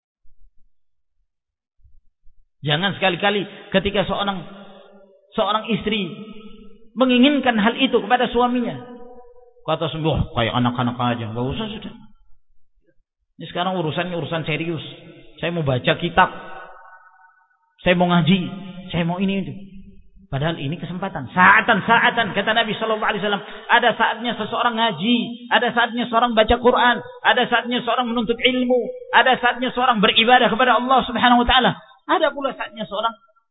jangan sekali-kali ketika seorang istri menginginkan hal itu kepada suaminya, kata sembuh kayak anak-anak aja, nggak usah sudah. Ini sekarang urusan serius. Saya mau baca kitab, saya mau ngaji, saya mau ini itu. Padahal ini kesempatan, saatan kata Nabi sallallahu alaihi wasallam. Ada saatnya seseorang ngaji, ada saatnya seorang baca Quran, ada saatnya seorang menuntut ilmu, ada saatnya seorang beribadah kepada Allah Subhanahu wa taala. Ada pula saatnya seorang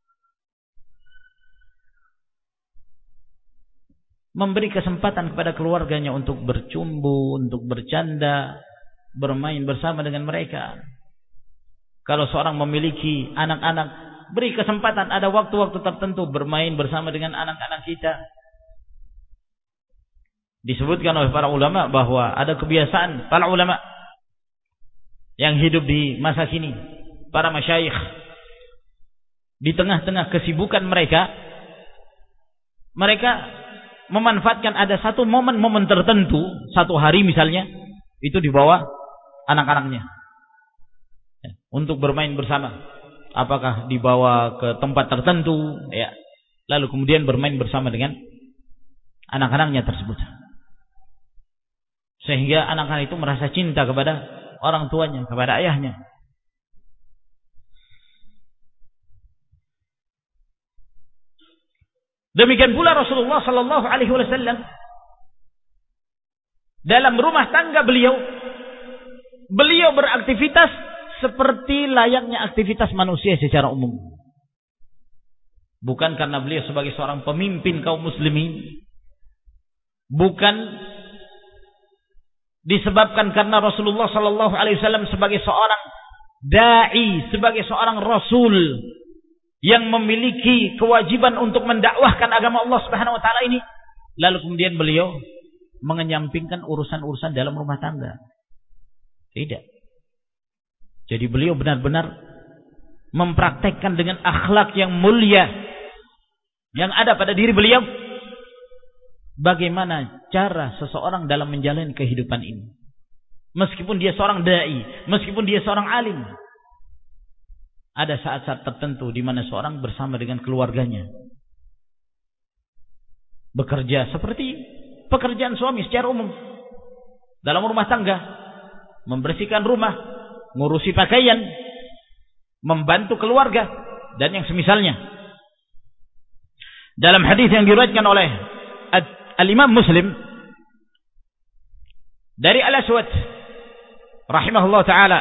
memberi kesempatan kepada keluarganya untuk bercumbu, untuk bercanda, bermain bersama dengan mereka. Kalau seorang memiliki anak-anak, beri kesempatan ada waktu-waktu tertentu bermain bersama dengan anak-anak kita. Disebutkan oleh para ulama bahwa ada kebiasaan para ulama yang hidup di masa kini, para masyayikh, di tengah-tengah kesibukan mereka memanfaatkan ada satu momen-momen tertentu, satu hari misalnya, itu dibawa anak-anaknya untuk bermain bersama. Apakah dibawa ke tempat tertentu, ya, lalu kemudian bermain bersama dengan anak-anaknya tersebut, sehingga anak-anak itu merasa cinta kepada orang tuanya, kepada ayahnya. Demikian pula Rasulullah sallallahu alaihi wasallam dalam rumah tangga beliau beraktivitas seperti layaknya aktivitas manusia secara umum. Bukan karena beliau sebagai seorang pemimpin kaum muslimin, bukan disebabkan karena Rasulullah sallallahu alaihi wasallam sebagai seorang dai, sebagai seorang rasul yang memiliki kewajiban untuk mendakwahkan agama Allah Subhanahu wa taala ini, lalu kemudian beliau mengenyampingkan urusan-urusan dalam rumah tangga. Tidak. Jadi beliau benar-benar mempraktekkan dengan akhlak yang mulia yang ada pada diri beliau, bagaimana cara seseorang dalam menjalani kehidupan ini. Meskipun dia seorang dai, meskipun dia seorang alim, ada saat-saat tertentu di mana seorang bersama dengan keluarganya bekerja seperti pekerjaan suami secara umum dalam rumah tangga, membersihkan rumah, ngurusi pakaian, membantu keluarga, dan yang semisalnya. Dalam hadis yang diriwayatkan oleh Al-Imam Muslim dari Al-Aswad rahimahullah taala,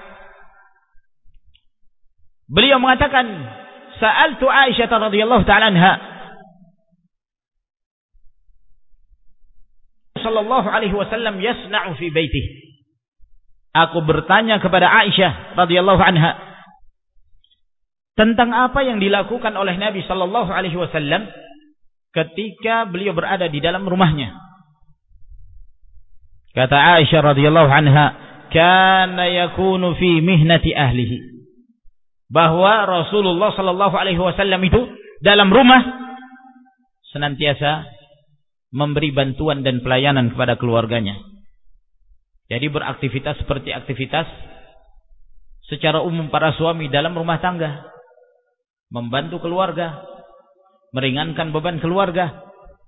beliau mengatakan, sa'altu Aisyah radhiyallahu taala anha sallallahu alaihi wasallam yasna'u fi baitihi. Aku bertanya kepada Aisyah radhiyallahu anha tentang apa yang dilakukan oleh Nabi sallallahu alaihi wasallam ketika beliau berada di dalam rumahnya. Kata Aisyah radhiyallahu anha, kana yakunu fi mihnati ahlihi, bahwa Rasulullah sallallahu alaihi wasallam itu dalam rumah senantiasa memberi bantuan dan pelayanan kepada keluarganya. Jadi beraktivitas seperti aktivitas secara umum para suami dalam rumah tangga, membantu keluarga, meringankan beban keluarga.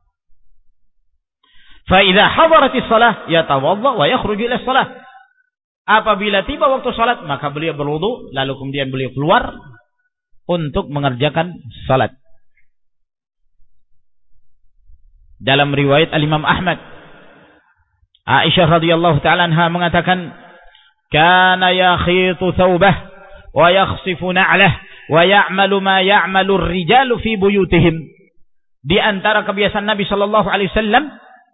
Fa idza hadaratis shalah yatawadda wa yakhruju ila shalah. Apabila tiba waktu salat, maka beliau berwudu, lalu kemudian beliau keluar untuk mengerjakan salat. Dalam riwayat Al-Imam Ahmad Aisyah radhiyallahu ta'ala anha mengatakan, "Kana yakhitu thawbah wa yakhsifu na'lah wa ya'malu ma ya'malu ar-rijalu fi buyutihim." Di antara kebiasaan Nabi sallallahu alaihi wasallam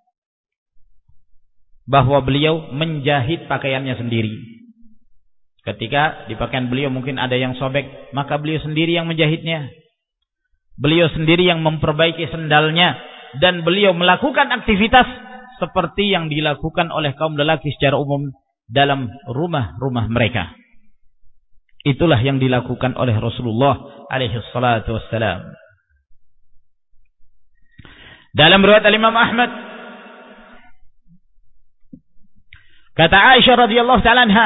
bahwa beliau menjahit pakaiannya sendiri. Ketika di pakaian beliau mungkin ada yang sobek, maka beliau sendiri yang menjahitnya. Beliau sendiri yang memperbaiki sendalnya, dan beliau melakukan aktivitas seperti yang dilakukan oleh kaum lelaki secara umum dalam rumah-rumah mereka. Itulah yang dilakukan oleh Rasulullah alaihi salatu wassalam. Dalam riwayat Imam Ahmad, kata Aisyah radhiyallahu ta'ala anha,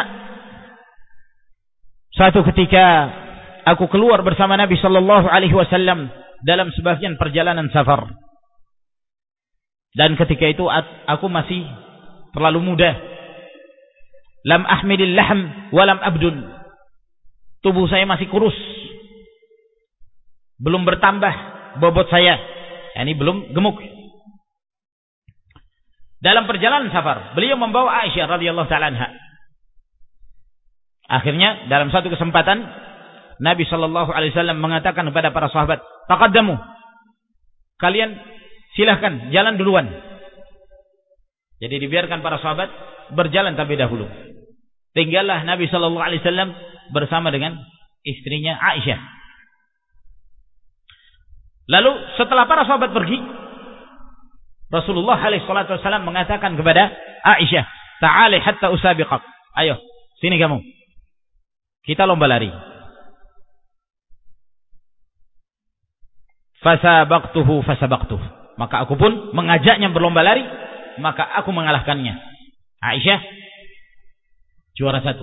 suatu ketika aku keluar bersama Nabi sallallahu alaihi wasallam dalam sebagian perjalanan safar. Dan ketika itu aku masih terlalu muda. Lam ahmilil lahm wa lam abdun. Tubuh saya masih kurus. Belum bertambah bobot saya. Yani belum gemuk. Dalam perjalanan safar, beliau membawa Aisyah radhiyallahu ta'ala anha. Akhirnya dalam satu kesempatan Nabi sallallahu alaihi wasallam mengatakan kepada para sahabat, "Taqaddamu. Kalian silahkan jalan duluan." Jadi dibiarkan para sahabat berjalan terlebih dahulu. Tinggallah Nabi sallallahu alaihi wasallam bersama dengan istrinya Aisyah. Lalu setelah para sahabat pergi, Rasulullah alaihi salatu wasallam mengatakan kepada Aisyah, "Ta'ali hatta usabiqak." Ayo, sini kamu. Kita lomba lari. Fasabaqtuhu fasabaqtuh. Maka aku pun mengajaknya berlomba lari, maka aku mengalahkannya. Aisyah juara 1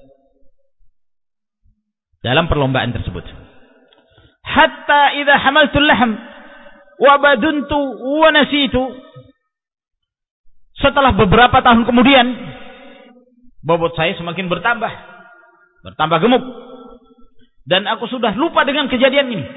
dalam perlombaan tersebut. Hatta idza hamaltu al-lahm wa baduntu wa nasitu. Setelah beberapa tahun kemudian, bobot saya semakin bertambah gemuk, dan aku sudah lupa dengan kejadian ini,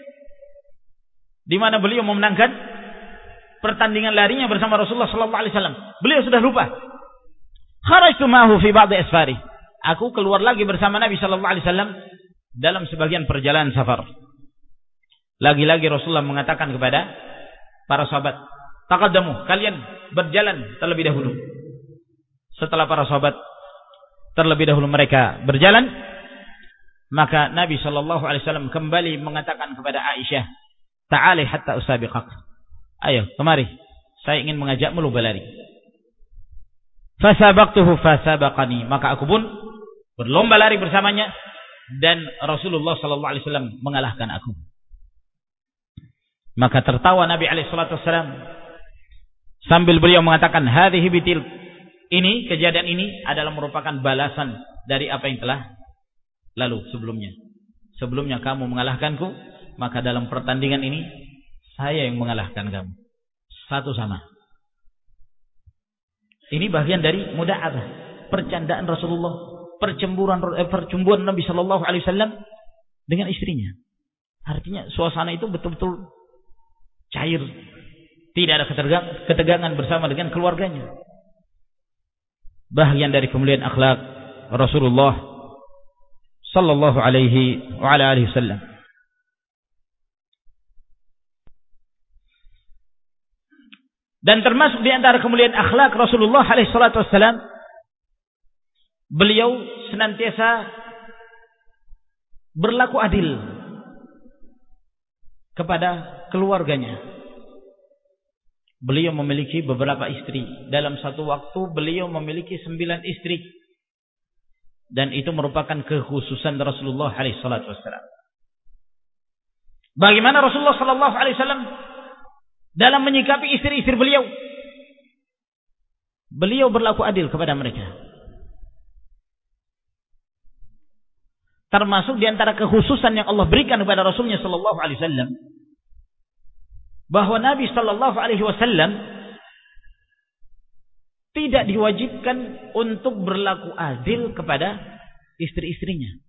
di mana beliau memenangkan pertandingan larinya bersama Rasulullah sallallahu alaihi wasallam. Beliau sudah lupa. Kharajtu ma'ahu fi ba'd asfari. Aku keluar lagi bersama Nabi sallallahu alaihi wasallam dalam sebagian perjalanan safar. Lagi-lagi Rasulullah mengatakan kepada para sahabat, "Taqaddamu, kalian berjalan terlebih dahulu." Setelah para sahabat terlebih dahulu mereka berjalan, maka Nabi sallallahu alaihi wasallam kembali mengatakan kepada Aisyah, "Ta'ali hatta usabiqak." Ayo, kemari. Saya ingin mengajakmu lomba lari. Fasabaqtuhu fasabaqani. Maka aku pun berlomba lari bersamanya, dan Rasulullah sallallahu alaihi wasallam mengalahkan aku. Maka tertawa Nabi alaihi salatu wasallam sambil beliau mengatakan, "Hadhihi bitil." Ini, kejadian ini adalah merupakan balasan dari apa yang telah lalu sebelumnya. Sebelumnya kamu mengalahkanku, maka dalam pertandingan ini saya yang mengalahkan kamu. Satu sama. Ini bagian dari muda'abah, percandaan Rasulullah, percumbuan Nabi sallallahu alaihi wasallam dengan istrinya. Artinya suasana itu betul-betul cair. Tidak ada ketegangan bersama dengan keluarganya. Bagian dari kemuliaan akhlak Rasulullah sallallahu alaihi wa ala alihi wasallam. Dan termasuk di antara kemuliaan akhlak Rasulullah alaihi salatu wasallam, beliau senantiasa berlaku adil kepada keluarganya. Beliau memiliki beberapa istri. Dalam satu waktu beliau memiliki 9 istri. Dan itu merupakan kekhususan Rasulullah alaihi salatu wasallam. Bagaimana Rasulullah sallallahu alaihi wasallam dalam menyikapi istri-istri beliau? Beliau berlaku adil kepada mereka. Termasuk di antara kekhususan yang Allah berikan kepada Rasulnya sallallahu alaihi wasallam, bahwa Nabi sallallahu alaihi wasallam tidak diwajibkan untuk berlaku adil kepada istri-istrinya.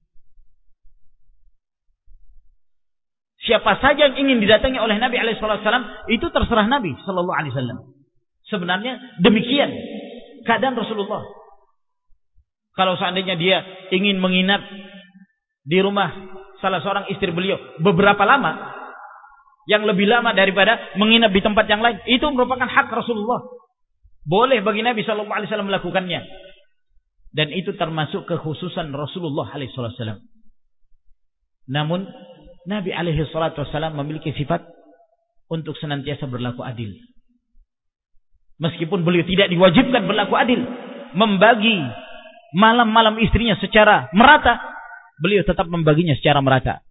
Siapa saja yang ingin didatangi oleh Nabi alaihi wasallam, itu terserah Nabi sallallahu alaihi wasallam. Sebenarnya demikian keadaan Rasulullah. Kalau seandainya dia ingin menginap di rumah salah seorang istri beliau beberapa lama, yang lebih lama daripada menginap di tempat yang lain, itu merupakan hak Rasulullah. Boleh bagi Nabi SAW melakukannya. Dan itu termasuk kekhususan Rasulullah SAW. Namun Nabi SAW memiliki sifat untuk senantiasa berlaku adil. Meskipun beliau tidak diwajibkan berlaku adil, membagi malam-malam istrinya secara merata, beliau tetap membaginya secara merata.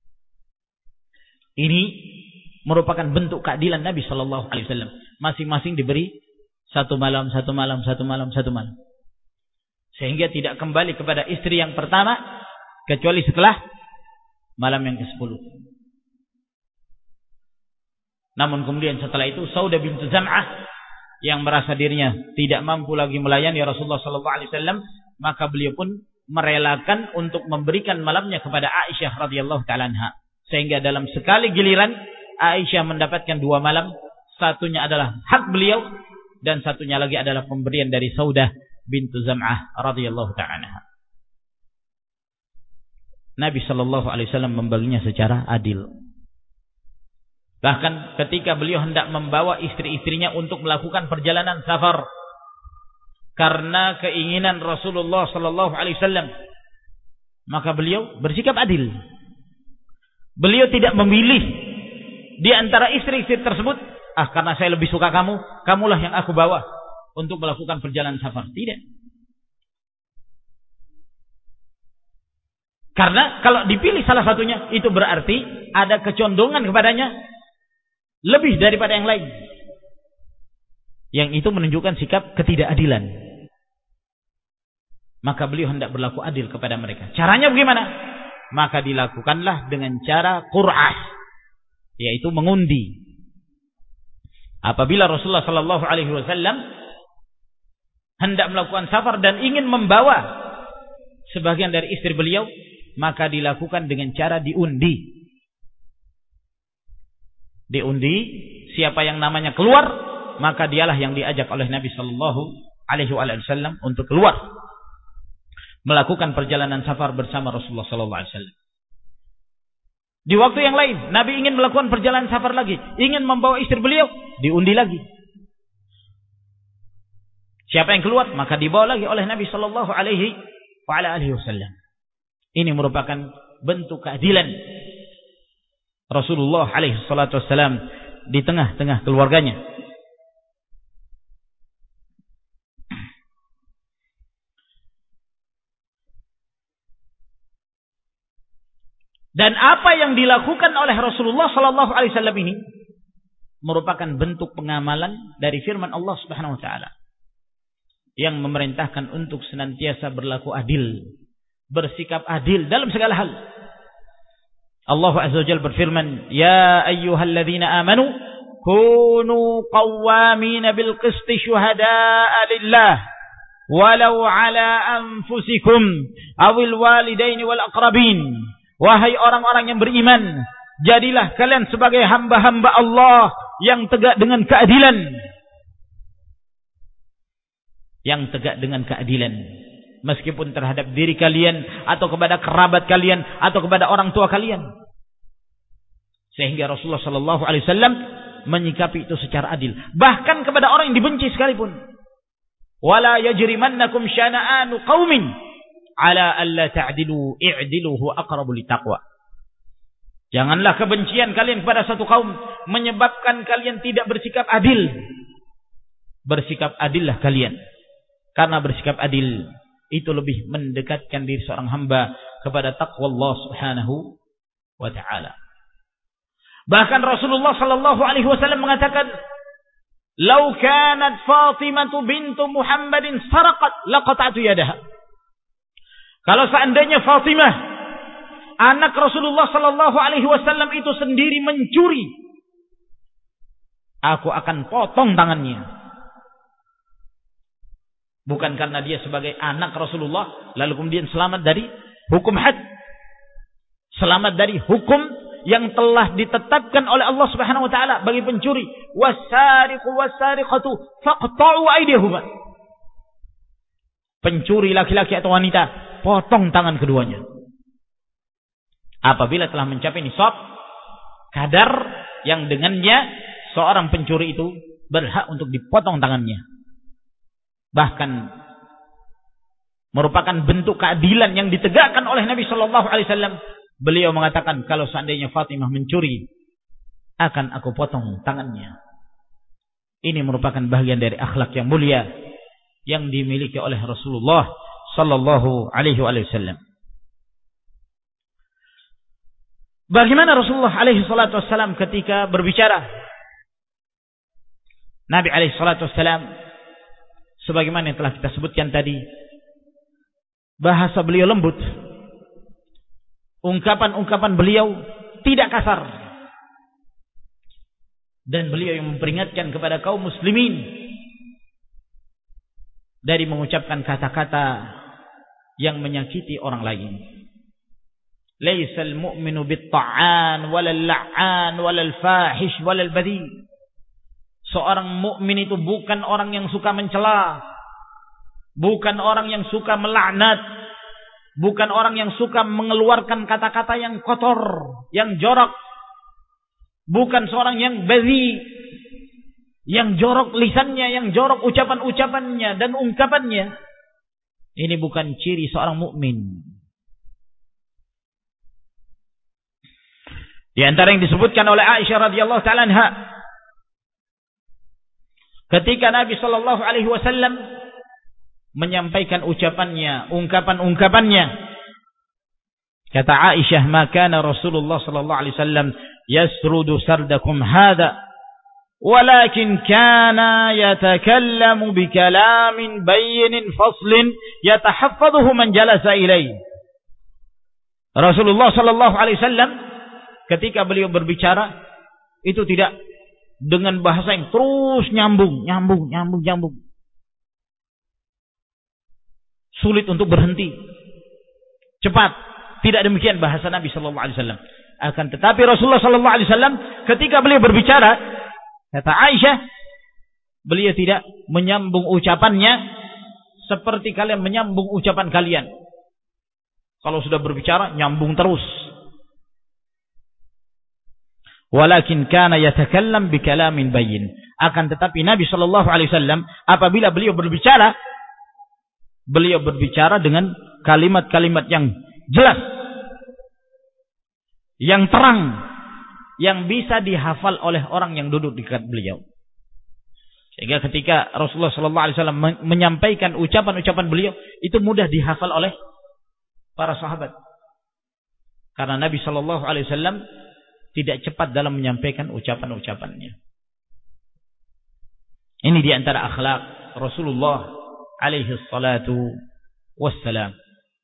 Ini merupakan bentuk keadilan Nabi SAW. Masing-masing diberi satu malam. Sehingga tidak kembali kepada istri yang pertama kecuali setelah malam yang ke-10. Namun kemudian setelah itu Saudah bintu Zam'ah yang merasa dirinya tidak mampu lagi melayani Rasulullah SAW, maka beliau pun merelakan untuk memberikan malamnya kepada Aisyah radhiyallahu ta'ala anha. Sehingga dalam sekali giliran Aisyah mendapatkan 2 malam, satunya adalah hak beliau dan satunya lagi adalah pemberian dari Saudah bintu Zam'ah radhiyallahu ta'ala anha. Nabi SAW membaginya secara adil. Bahkan ketika beliau hendak membawa istri-istrinya untuk melakukan perjalanan safar karena keinginan Rasulullah SAW, maka beliau bersikap adil. Beliau tidak memilih di antara istri-istri tersebut, karena saya lebih suka kamu, kamulah yang aku bawa untuk melakukan perjalanan safar. Tidak. Karena kalau dipilih salah satunya, itu berarti ada kecondongan kepadanya lebih daripada yang lain. Yang itu menunjukkan sikap ketidakadilan. Maka beliau hendak berlaku adil kepada mereka. Caranya bagaimana? Maka dilakukanlah dengan cara qur'ah, yaitu mengundi. Apabila Rasulullah SAW hendak melakukan safar dan ingin membawa sebagian dari istri beliau, maka dilakukan dengan cara diundi. Diundi, siapa yang namanya keluar, maka dialah yang diajak oleh Nabi SAW untuk keluar melakukan perjalanan safar bersama Rasulullah SAW. Di waktu yang lain, Nabi ingin melakukan perjalanan safar lagi, ingin membawa istri beliau, diundi lagi. Siapa yang keluar, maka dibawa lagi oleh Nabi SAW. Ini merupakan bentuk keadilan Rasulullah SAW di tengah-tengah keluarganya. Dan apa yang dilakukan oleh Rasulullah SAW ini merupakan bentuk pengamalan dari firman Allah Subhanahu wa taala yang memerintahkan untuk senantiasa berlaku adil, bersikap adil dalam segala hal. Allah Azza wa Jalla berfirman, "Ya ayyuhalladzina amanu kunu qawwamina bil qisti syuhada'a lillah walau ala anfusikum awil walidaini wal aqrabin." Wahai orang-orang yang beriman, jadilah kalian sebagai hamba-hamba Allah yang tegak dengan keadilan. Yang tegak dengan keadilan. Meskipun terhadap diri kalian, atau kepada kerabat kalian, atau kepada orang tua kalian. Sehingga Rasulullah SAW menyikapi itu secara adil. Bahkan kepada orang yang dibenci sekalipun. Wala yajrimannakum syana'anu qaumin ala alla ta'dilu i'dilu huwa aqrabu littaqwa. Janganlah kebencian kalian kepada satu kaum menyebabkan kalian tidak bersikap adil. Bersikap adillah kalian. Karena bersikap adil itu lebih mendekatkan diri seorang hamba kepada taqwa Allah Subhanahu wa taala. Bahkan Rasulullah sallallahu alaihi wasallam mengatakan, "Lau kanat Fatimah bintu Muhammadin saraqat laqata'tu yadaha." Kalau seandainya Fatimah anak Rasulullah sallallahu alaihi wasallam itu sendiri mencuri, aku akan potong tangannya. Bukan karena dia sebagai anak Rasulullah lalu kemudian selamat dari hukum had. Selamat dari hukum yang telah ditetapkan oleh Allah Subhanahu wa taala bagi pencuri. Was-sariqu was-sariqatu faqta'u aydiyahuma. pencuri laki-laki atau wanita, potong tangan keduanya. Apabila telah mencapai nisab kadar yang dengannya seorang pencuri itu berhak untuk dipotong tangannya. Bahkan merupakan bentuk keadilan yang ditegakkan oleh Nabi Shallallahu Alaihi Wasallam. Beliau mengatakan, kalau seandainya Fatimah mencuri, akan aku potong tangannya. Ini merupakan bagian dari akhlak yang mulia yang dimiliki oleh Rasulullah Shallallahu Alaihi Wasallam. Bagaimana Rasulullah alaihi salatu wassalam ketika berbicara? Nabi alaihi salatu wassalam, sebagaimana yang telah kita sebutkan tadi, bahasa beliau lembut, ungkapan-ungkapan beliau tidak kasar, dan beliau yang memperingatkan kepada kaum muslimin dari mengucapkan kata-kata yang menyakiti orang lain. Laisal mu'minu bit-ta'an walal la'an walal fahish walal badhi. Seorang mukmin itu bukan orang yang suka mencela, bukan orang yang suka melaknat, bukan orang yang suka mengeluarkan kata-kata yang kotor, yang jorok, bukan seorang yang badhi, yang jorok lisannya, yang jorok ucapan-ucapannya dan ungkapannya. Ini bukan ciri seorang mukmin. Di antara yang disebutkan oleh Aisyah radhiyallahu taala anha, ketika Nabi sallallahu alaihi wasallam menyampaikan ucapannya, ungkapan-ungkapannya, kata Aisyah, "Ma kana Rasulullah sallallahu alaihi wasallam yasrudu sardakum hadha, walakin kana yatakallamu bikalamin bayyinin faslin yatahaffadhuhu man jalasa ilaihi." Rasulullah sallallahu alaihi wasallam ketika beliau berbicara itu tidak dengan bahasa yang terus nyambung. Sulit untuk berhenti. Cepat. Tidak demikian bahasa Nabi sallallahu alaihi wasallam. Akan tetapi Rasulullah sallallahu alaihi wasallam ketika beliau berbicara, kata Aisyah, beliau tidak menyambung ucapannya seperti kalian menyambung ucapan kalian. Kalau sudah berbicara nyambung terus. Walakin kana yatakallam bikalamin bayyin. Akan tetapi Nabi sallallahu alaihi wasallam apabila beliau berbicara dengan kalimat-kalimat yang jelas, yang terang, yang bisa dihafal oleh orang yang duduk di dekat beliau. Sehingga ketika Rasulullah sallallahu alaihi wasallam menyampaikan ucapan-ucapan beliau itu mudah dihafal oleh para sahabat. Karena Nabi sallallahu alaihi wasallam tidak cepat dalam menyampaikan ucapan-ucapannya. Ini di antara akhlak Rasulullah alaihi salatu wassalam.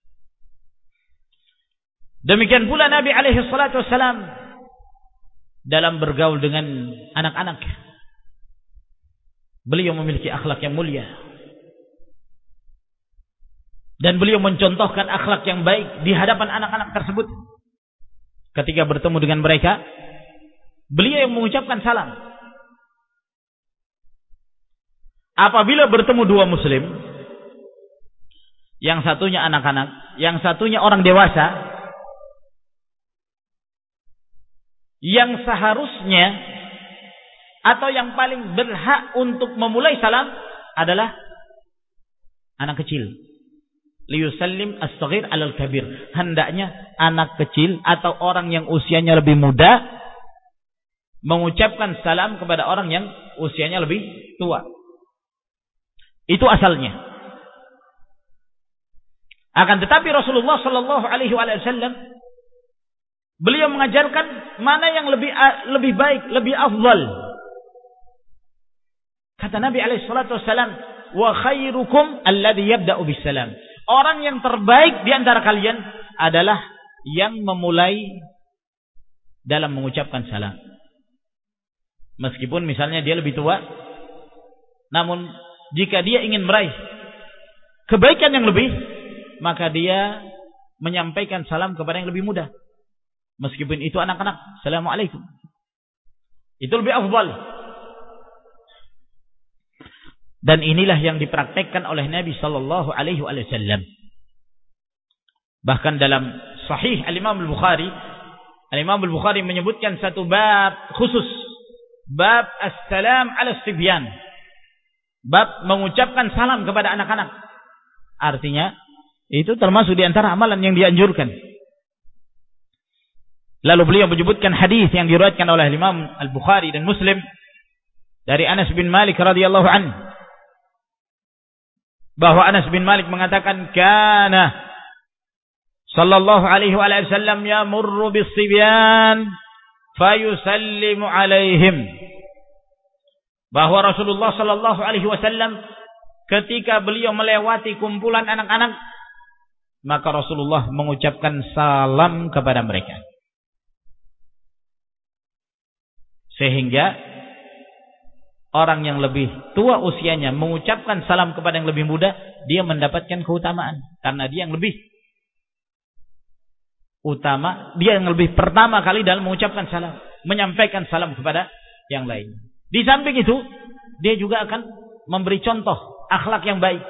Demikian pula Nabi alaihi salatu wassalam dalam bergaul dengan anak-anak. Beliau memiliki akhlak yang mulia. Dan beliau mencontohkan akhlak yang baik di hadapan anak-anak tersebut. Ketika bertemu dengan mereka, beliau yang mengucapkan salam. Apabila bertemu dua muslim, yang satunya anak-anak, yang satunya orang dewasa, yang seharusnya atau yang paling berhak untuk memulai salam adalah anak kecil. Liyusallim as-saghir 'alal kabir. Hendaknya anak kecil atau orang yang usianya lebih muda mengucapkan salam kepada orang yang usianya lebih tua. Itu asalnya. Akan tetapi Rasulullah sallallahu alaihi wasallam beliau mengajarkan mana yang lebih baik, lebih afdal. Kata Nabi alaihi salatu wasallam, "Wa khairukum alladhi yabda'u bis salam." Orang yang terbaik di antara kalian adalah yang memulai dalam mengucapkan salam. Meskipun misalnya dia lebih tua, namun jika dia ingin meraih kebaikan yang lebih, maka dia menyampaikan salam kepada yang lebih muda. Meskipun itu anak-anak, Assalamualaikum. Itu lebih afdal. Dan inilah yang dipraktekkan oleh Nabi sallallahu alaihi wasallam. Bahkan dalam Sahih Al-Imam Al-Bukhari menyebutkan satu bab khusus, bab as-salam 'ala sibyan. Bab mengucapkan salam kepada anak-anak. Artinya itu termasuk di antara amalan yang dianjurkan. Lalu beliau menyebutkan hadis yang diriwayatkan oleh Imam Al-Bukhari dan Muslim dari Anas bin Malik radhiyallahu anhu, bahwa Anas bin Malik mengatakan, kana sallallahu alaihi wasallam yamurru bis-sibyan fayusallimu alaihim. Bahwa Rasulullah sallallahu alaihi wasallam ketika beliau melewati kumpulan anak-anak, maka Rasulullah mengucapkan salam kepada mereka. Sehingga orang yang lebih tua usianya mengucapkan salam kepada yang lebih muda, dia mendapatkan keutamaan. Karena dia yang lebih utama, dia yang lebih pertama kali dalam mengucapkan salam, menyampaikan salam kepada yang lain. Di samping itu, dia juga akan memberi contoh akhlak yang baik.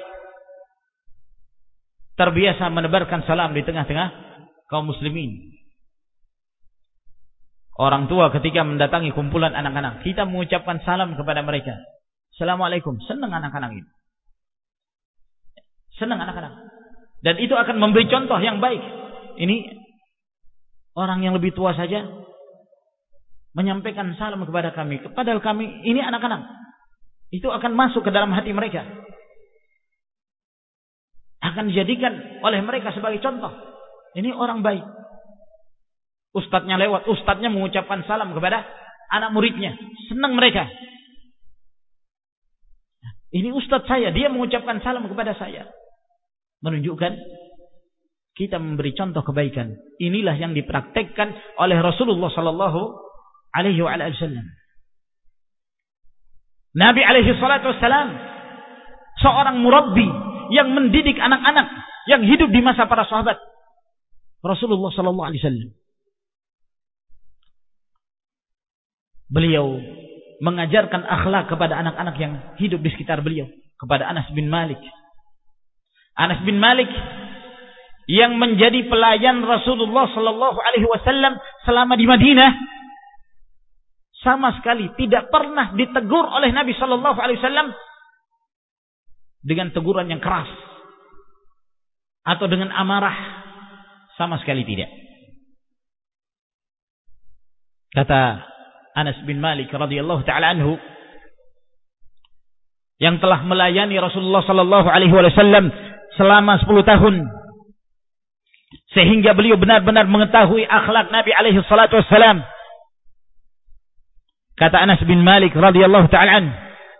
Terbiasa menebarkan salam di tengah-tengah kaum muslimin. Orang tua ketika mendatangi kumpulan anak-anak, kita mengucapkan salam kepada mereka. Assalamualaikum. Senang anak-anak itu. Senang anak-anak. Dan itu akan memberi contoh yang baik. Ini orang yang lebih tua saja menyampaikan salam kepada kami. Padahal kami ini anak-anak. Itu akan masuk ke dalam hati mereka. Akan dijadikan oleh mereka sebagai contoh. Ini orang baik. Ustadznya lewat, ustadznya mengucapkan salam kepada anak muridnya. Senang mereka. Ini ustadz saya, dia mengucapkan salam kepada saya. Menunjukkan kita memberi contoh kebaikan. Inilah yang dipraktekkan oleh Rasulullah sallallahu alaihi wasallam. Nabi alaihi salatu wassalam seorang murabbi yang mendidik anak-anak yang hidup di masa para sahabat. Rasulullah sallallahu alaihi wasallam. Beliau mengajarkan akhlak kepada anak-anak yang hidup di sekitar beliau. Kepada Anas bin Malik. Anas bin Malik yang menjadi pelayan Rasulullah sallallahu alaihi wasallam selama di Madinah, sama sekali tidak pernah ditegur oleh Nabi sallallahu alaihi wasallam dengan teguran yang keras atau dengan amarah, sama sekali tidak. Kata Anas bin Malik radhiyallahu taala anhu, yang telah melayani Rasulullah sallallahu alaihi wasallam selama 10 tahun, sehingga beliau benar-benar mengetahui akhlak Nabi alaihi salatu wassalam. Kata Anas bin Malik radhiyallahu taala anhu,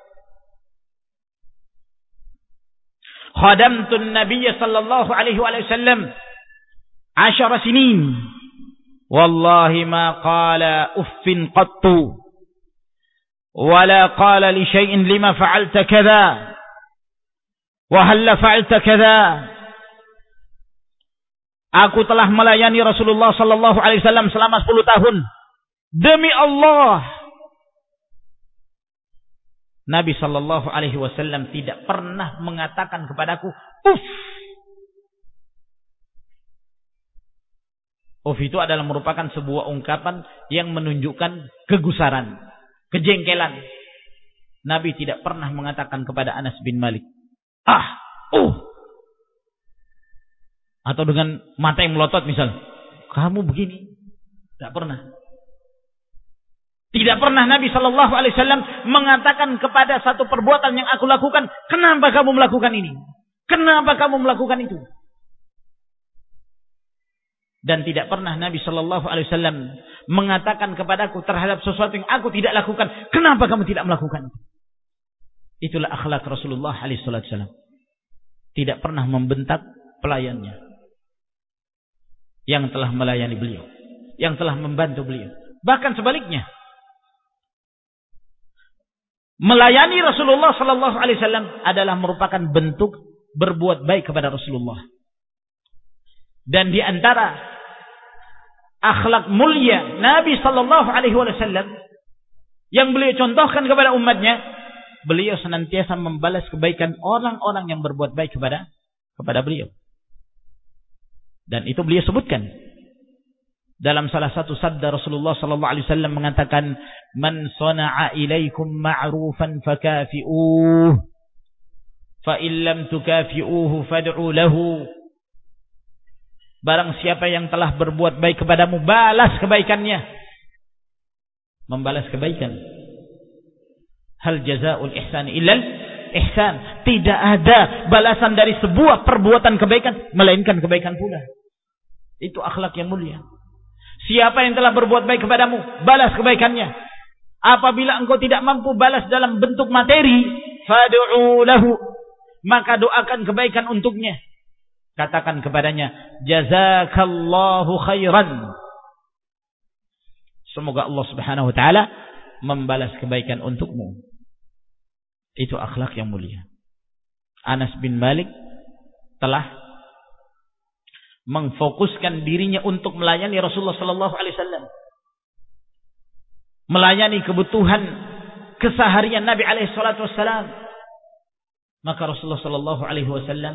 khadamtu an-nabiy sallallahu alaihi wasallam 10 sinin, wallahi ma qala uffin qattu wala qala li syai'in lima fa'alta kadza wa hal fa'alta kadza. Aku telah melayani Rasulullah sallallahu alaihi wasallam selama 10 tahun. Demi Allah, Nabi sallallahu alaihi wasallam tidak pernah mengatakan kepadaku uff. Uff itu adalah merupakan sebuah ungkapan yang menunjukkan kegusaran, kejengkelan. Nabi tidak pernah mengatakan kepada Anas bin Malik, atau dengan mata yang melotot misal, kamu begini. Tidak pernah. Tidak pernah Nabi sallallahu alaihi wasallam mengatakan kepada satu perbuatan yang aku lakukan, kenapa kamu melakukan ini? Kenapa kamu melakukan itu? Dan tidak pernah Nabi sallallahu alaihi wasallam mengatakan kepadaku terhadap sesuatu yang aku tidak lakukan, kenapa kamu tidak melakukan? Itulah akhlak Rasulullah alaihi wasallam. Tidak pernah membentak pelayannya yang telah melayani beliau, yang telah membantu beliau. Bahkan sebaliknya, melayani Rasulullah sallallahu alaihi wasallam adalah merupakan bentuk berbuat baik kepada Rasulullah. Dan di antara akhlak mulia Nabi sallallahu alaihi wasallam yang beliau contohkan kepada umatnya beliau senantiasa membalas kebaikan orang-orang yang berbuat baik kepada beliau. Dan itu beliau sebutkan dalam salah satu sabda Rasulullah sallallahu alaihi wasallam mengatakan, "Man sana'a ilaikum ma'rufan fakafi'uh, fa in lam tukafi'uhu fad'u lahu." Barang siapa yang telah berbuat baik kepadamu, balas kebaikannya. Membalas kebaikan. Hal jazaa'ul ihsan illal ihsan. Tidak ada balasan dari sebuah perbuatan kebaikan melainkan kebaikan pula. Itu akhlak yang mulia. Siapa yang telah berbuat baik kepadamu, balas kebaikannya. Apabila engkau tidak mampu balas dalam bentuk materi, fad'u lahu, maka doakan kebaikan untuknya. Katakan kepadanya, jazakallahu khairan. Semoga Allah Subhanahu wa taala membalas kebaikan untukmu. Itu akhlak yang mulia. Anas bin Malik telah mengfokuskan dirinya untuk melayani Rasulullah sallallahu alaihi wasallam. Melayani kebutuhan keseharian Nabi alaihi salatu wasallam. Maka Rasulullah sallallahu alaihi wasallam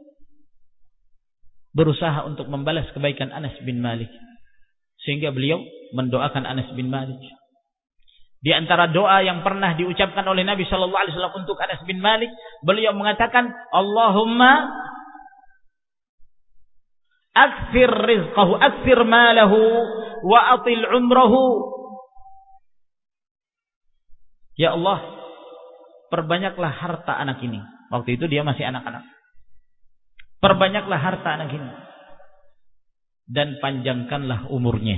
berusaha untuk membalas kebaikan Anas bin Malik, sehingga beliau mendoakan Anas bin Malik. Di antara doa yang pernah diucapkan oleh Nabi sallallahu alaihi wasallam untuk Anas bin Malik, beliau mengatakan, Allahumma akthir rizqahu, akthir malahu, wa atil umrahu. Ya Allah, perbanyaklah harta anak ini. Waktu itu dia masih anak-anak. Perbanyaklah harta anak ini dan panjangkanlah umurnya.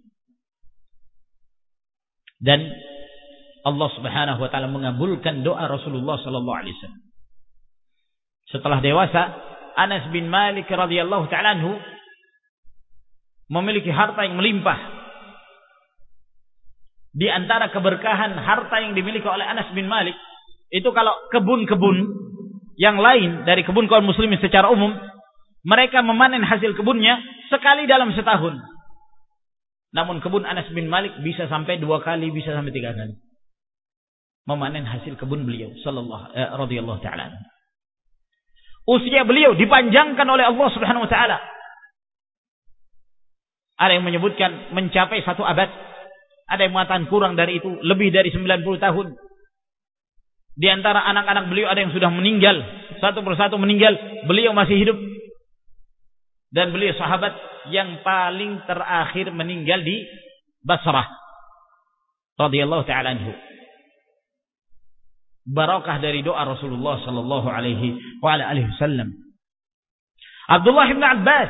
Dan Allah Subhanahu wa taala mengabulkan doa Rasulullah sallallahu alaihi wasallam. Setelah dewasa, Anas bin Malik radhiyallahu taala anhu memiliki harta yang melimpah. Di antara keberkahan harta yang dimiliki oleh Anas bin Malik itu, kalau kebun-kebun yang lain dari kebun kaum muslimin secara umum, mereka memanen hasil kebunnya sekali dalam setahun. Namun kebun Anas bin Malik bisa sampai 2 kali, bisa sampai 3 kali memanen hasil kebun beliau radhiyallahu taala. Usia beliau dipanjangkan oleh Allah Subhanahu wa taala. Ada yang menyebutkan mencapai 1 abad. Ada yang mengatakan kurang dari itu, lebih dari 90 tahun. Di antara anak-anak beliau ada yang sudah meninggal, satu persatu meninggal, beliau masih hidup. Dan beliau sahabat yang paling terakhir meninggal di Basrah radhiyallahu ta'ala anhu. Barakah dari doa Rasulullah sallallahu alaihi wasallam. Abdullah bin Abbas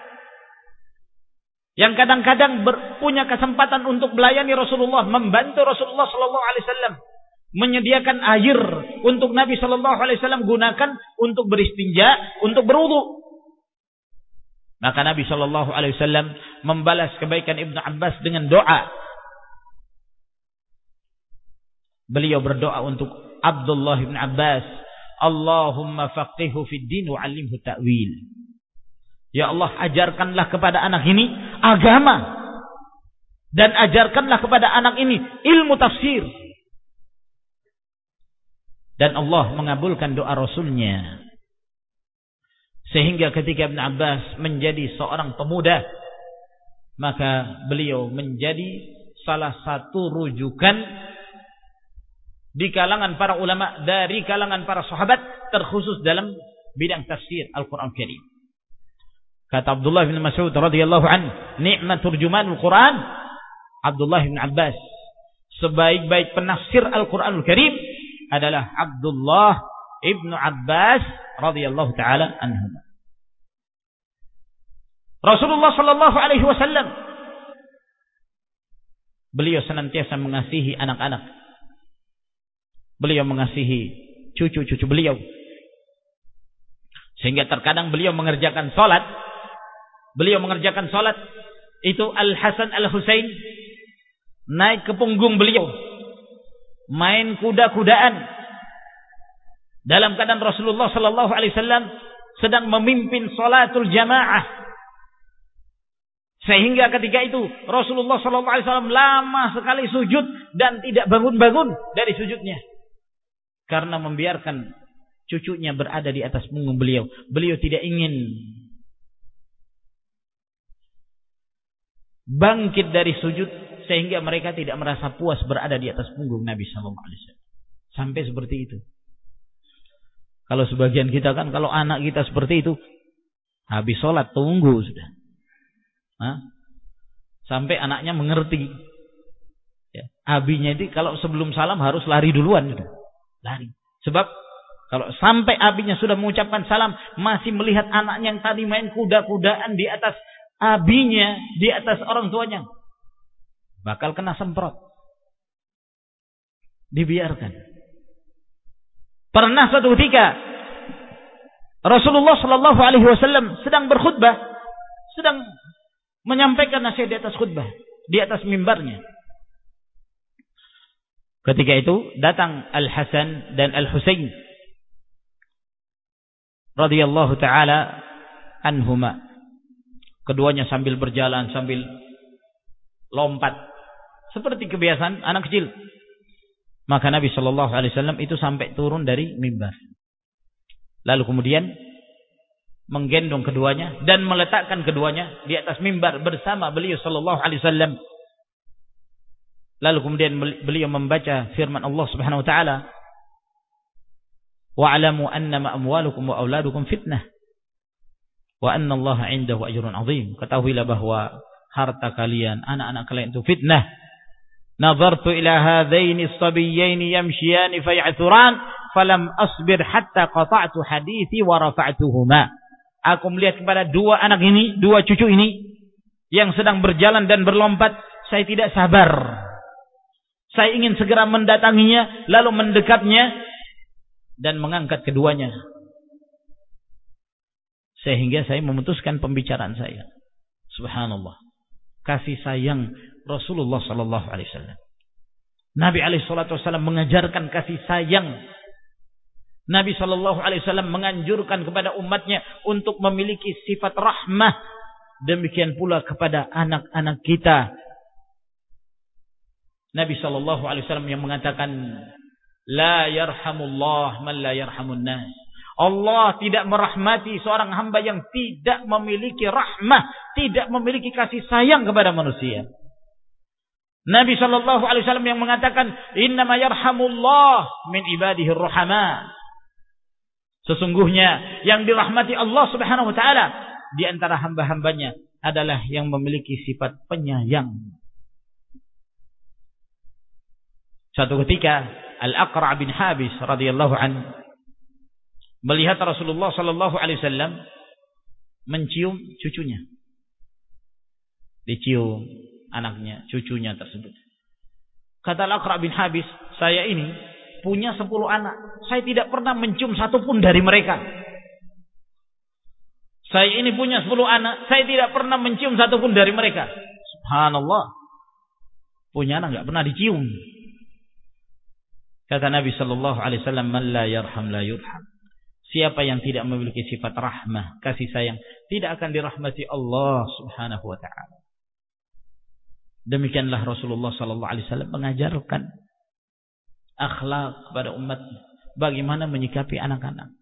yang kadang-kadang punya kesempatan untuk melayani Rasulullah, membantu Rasulullah sallallahu alaihi wasallam, menyediakan air untuk Nabi sallallahu alaihi wasallam gunakan untuk beristinja, untuk berwudu. Maka Nabi sallallahu alaihi wasallam membalas kebaikan Ibnu Abbas dengan doa. Beliau berdoa untuk Abdullah bin Abbas, Allahumma faqihhu fid din wa 'allimhu ta'wil. Ya Allah, ajarkanlah kepada anak ini agama dan ajarkanlah kepada anak ini ilmu tafsir. Dan Allah mengabulkan doa Rasulnya. Sehingga ketika Ibn Abbas menjadi seorang pemuda, maka beliau menjadi salah satu rujukan di kalangan para ulama, dari kalangan para sahabat, terkhusus dalam bidang tafsir Al-Quran Karim. Kata Abdullah bin Mas'ud radhiyallahu anhu, ni'mat turjumanul Quran Abdullah bin Abbas. Sebaik-baik penafsir Al-Quranul Karim adalah Abdullah ibnu Abbas radhiyallahu taala anhu. Rasulullah sallallahu alaihi wasallam, beliau senantiasa mengasihi anak-anak. Beliau mengasihi cucu-cucu beliau. Sehingga terkadang beliau mengerjakan salat. Itu Al-Hasan Al-Husain naik ke punggung beliau, main kuda-kudaan, dalam keadaan Rasulullah sallallahu alaihi wasallam sedang memimpin salatul jamaah. Sehingga ketika itu Rasulullah sallallahu alaihi wasallam lama sekali sujud dan tidak bangun-bangun dari sujudnya. karena membiarkan cucunya berada di atas punggung beliau. Beliau tidak ingin bangkit dari sujud sehingga mereka tidak merasa puas berada di atas punggung Nabi sallallahu alaihi wasallam. Sampai seperti itu. Kalau sebagian kita kan kalau anak kita seperti itu, habis sholat tunggu sudah. Sampai anaknya mengerti. Ya, abinya itu kalau sebelum salam harus lari duluan sudah. Lari. Sebab kalau sampai abinya sudah mengucapkan salam, masih melihat anaknya yang tadi main kuda-kudaan di atas abinya, di atas orang tuanya, bakal kena semprot. Dibiarkan. Pernah suatu ketika Rasulullah Shallallahu Alaihi Wasallam sedang berkhutbah, sedang menyampaikan nasihat di atas khutbah, di atas mimbarnya. Ketika itu datang Al-Hasan dan Al-Husain radhiyallahu taala anhuma. Keduanya sambil berjalan, sambil lompat seperti kebiasaan anak kecil. Maka Nabi Shallallahu Alaihi Wasallam itu sampai turun dari mimbar. Lalu kemudian menggendong keduanya dan meletakkan keduanya di atas mimbar bersama beliau Shallallahu Alaihi Wasallam. Lalu kemudian beliau membaca firman Allah Subhanahu Wa Taala, wa'lamu annama amwalukum wa auladukum fitnah wa anna Allah 'indahu ajrun 'azim. Ketahuilah bahwa harta kalian, anak-anak kalian itu fitnah. Nazartu ila hadaini as-sabiyyaini yamshiyani fay'thuran falam asbir hatta qata'tu hadithi wa rafa'tuhuma. Aku melihat kepada dua anak ini, dua cucu ini yang sedang berjalan dan berlompat, saya tidak sabar. Saya ingin segera mendatanginya, lalu mendekatnya dan mengangkat keduanya. Sehingga saya memutuskan pembicaraan saya. Subhanallah. Kasih sayang Rasulullah sallallahu alaihi wasallam. Nabi alaihi salatu wasallam mengajarkan kasih sayang. Nabi sallallahu alaihi wasallam menganjurkan kepada umatnya untuk memiliki sifat rahmah. Demikian pula kepada anak-anak kita. Nabi sallallahu alaihi wasallam yang mengatakan, la yarhamullah man la yarhamun nas. Allah tidak merahmati seorang hamba yang tidak memiliki rahmah, tidak memiliki kasih sayang kepada manusia. Nabi sallallahu alaihi wasallam yang mengatakan, innama yarhamullah min ibadihi ar-ruhama. Sesungguhnya yang dirahmati Allah Subhanahu wa taala di antara hamba-hambanya adalah yang memiliki sifat penyayang. Suatu ketika Al-Aqra' bin Habis radhiyallahu anhu melihat Rasulullah sallallahu alaihi wasallam mencium cucunya. Dicium anaknya, cucunya tersebut. Kata Al-Aqra' bin Habis, saya ini punya 10 anak. Saya tidak pernah mencium satu pun dari mereka. Saya ini punya 10 anak. Saya tidak pernah mencium satu pun dari mereka. Subhanallah. Punya anak enggak pernah dicium. Kata Nabi sallallahu alaihi wasallam, man la yarham la yurham. Siapa yang tidak memiliki sifat rahmah, kasih sayang, tidak akan dirahmati Allah Subhanahu wa taala. Demikianlah Rasulullah sallallahu alaihi wasallam mengajarkan akhlak kepada umatnya, bagaimana menyikapi anak-anak.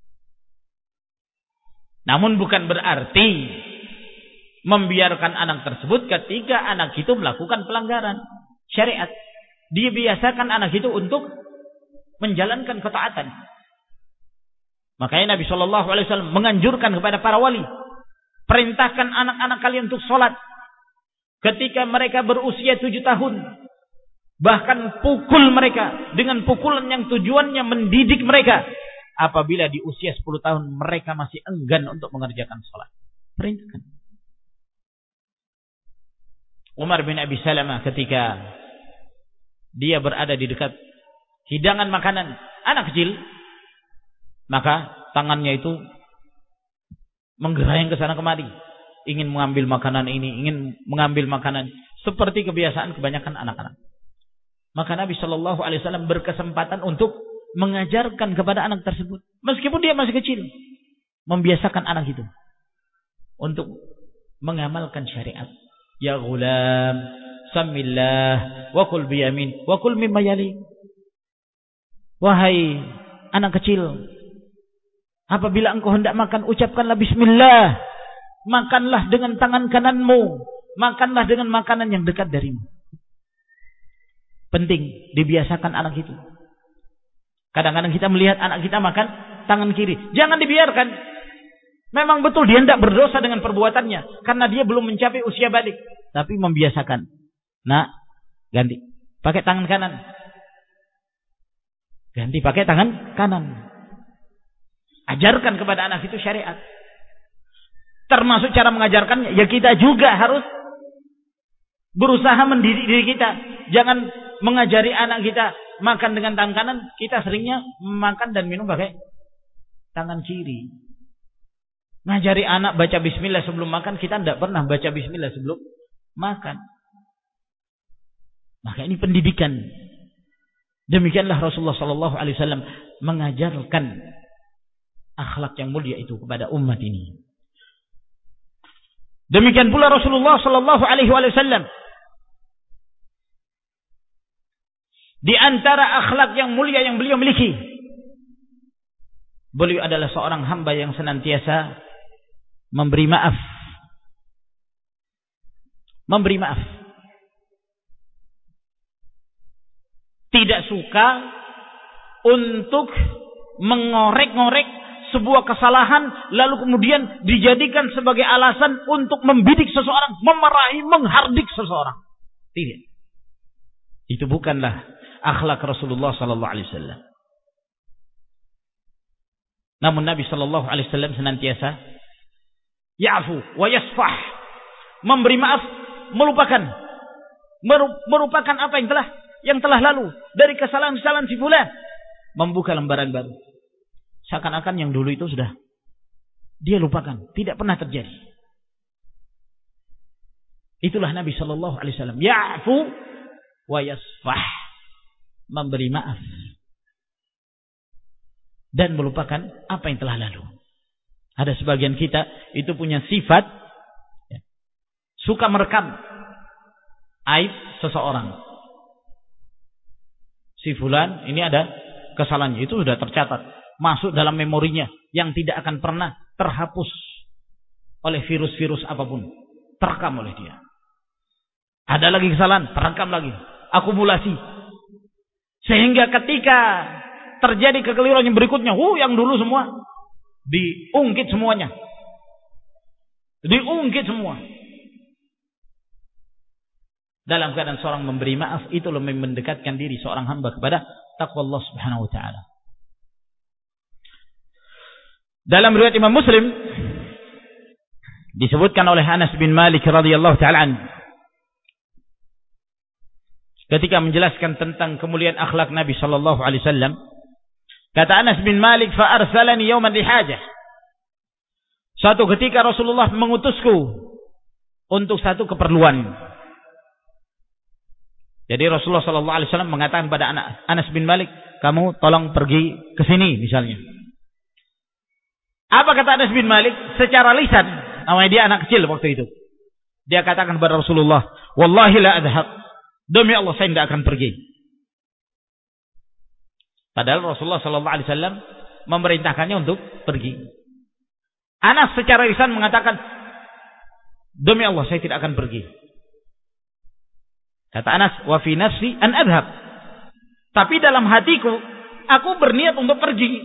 Namun bukan berarti membiarkan anak tersebut ketika anak itu melakukan pelanggaran syariat. Dia biasakan anak itu untuk menjalankan ketaatan. Makanya Nabi Shallallahu Alaihi Wasallam menganjurkan kepada para wali, perintahkan anak-anak kalian untuk sholat ketika mereka berusia 7 tahun. Bahkan pukul mereka dengan pukulan yang tujuannya mendidik mereka. Apabila di usia 10 tahun mereka masih enggan untuk mengerjakan sholat, perintahkan. Umar bin Abi Salamah ketika dia berada di dekat hidangan makanan anak kecil, maka tangannya itu menggerayang ke sana kemari, ingin mengambil makanan ini, ingin mengambil makanan, seperti kebiasaan kebanyakan anak-anak. Maka Nabi Shallallahu Alaihi Wasallam berkesempatan untuk mengajarkan kepada anak tersebut, meskipun dia masih kecil, membiasakan anak itu untuk mengamalkan syariat. Ya ghulam, samillah, wa kul biyamin, wa kul mimma yali. Wahai anak kecil, apabila engkau hendak makan, ucapkanlah bismillah. Makanlah dengan tangan kananmu. Makanlah dengan makanan yang dekat darimu. Penting dibiasakan anak itu. Kadang-kadang kita melihat anak kita makan tangan kiri. Jangan dibiarkan. Memang betul dia tidak berdosa dengan perbuatannya. Karena dia belum mencapai usia balik. Tapi membiasakan. Nah, ganti. Pakai tangan kanan. Ganti pakai tangan kanan. Ajarkan kepada anak itu syariat. Termasuk cara mengajarkannya. Ya kita juga harus berusaha mendidik diri kita. Jangan mengajari anak kita makan dengan tangan kanan. Kita seringnya makan dan minum pakai tangan kiri. Ngajari anak baca bismillah sebelum makan. Kita tidak pernah baca bismillah sebelum makan. Maka ini pendidikan. Demikianlah Rasulullah SAW mengajarkan akhlak yang mulia itu kepada umat ini. Demikian pula Rasulullah SAW di antara akhlak yang mulia yang beliau miliki, beliau adalah seorang hamba yang senantiasa memberi maaf. Memberi maaf. Tidak suka untuk mengorek-ngorek sebuah kesalahan lalu kemudian dijadikan sebagai alasan untuk membidik seseorang, memarahi, menghardik seseorang. Tidak. Itu bukanlah akhlak Rasulullah sallallahu alaihi wasallam. Namun Nabi sallallahu alaihi wasallam senantiasa ya'fu wa yasfah, memberi maaf, melupakan apa yang telah lalu dari kesalahan-kesalahan si fulan, membuka lembaran baru. Seakan-akan yang dulu itu sudah dia lupakan, tidak pernah terjadi. Itulah Nabi sallallahu alaihi wasallam, ya'fu wa yasfah, memberi maaf dan melupakan apa yang telah lalu. Ada sebagian kita itu punya sifat suka merekam aib seseorang. Si fulan ini ada kesalahannya, itu sudah tercatat, masuk dalam memorinya yang tidak akan pernah terhapus oleh virus-virus apapun. Terekam oleh dia. Ada lagi kesalahan, terekam lagi. Akumulasi. Sehingga ketika terjadi kekeliruan yang berikutnya, yang dulu semua diungkit semuanya. Diungkit semua. Dalam keadaan seorang memberi maaf, itu lebih mendekatkan diri seorang hamba kepada taqwa Allah Subhanahu wa taala. Dalam riwayat Imam Muslim disebutkan oleh Anas bin Malik radhiyallahu taala anhu, ketika menjelaskan tentang kemuliaan akhlak Nabi sallallahu alaihi wasallam, kata Anas bin Malik, fa arsalani yawman lihajah. Suatu ketika Rasulullah mengutusku untuk satu keperluan. Jadi Rasulullah sallallahu alaihi wasallam mengatakan pada Anas bin Malik, kamu tolong pergi ke sini misalnya. Apa kata Anas bin Malik? Secara lisan, namanya dia anak kecil waktu itu, dia katakan kepada Rasulullah, wallahi la adhab, demi Allah saya tidak akan pergi. Padahal Rasulullah sallallahu alaihi wasallam memerintahkannya untuk pergi. Anas secara lisan mengatakan, demi Allah saya tidak akan pergi. Kata Anas, wa fi nafsi an adhab, tapi dalam hatiku aku berniat untuk pergi.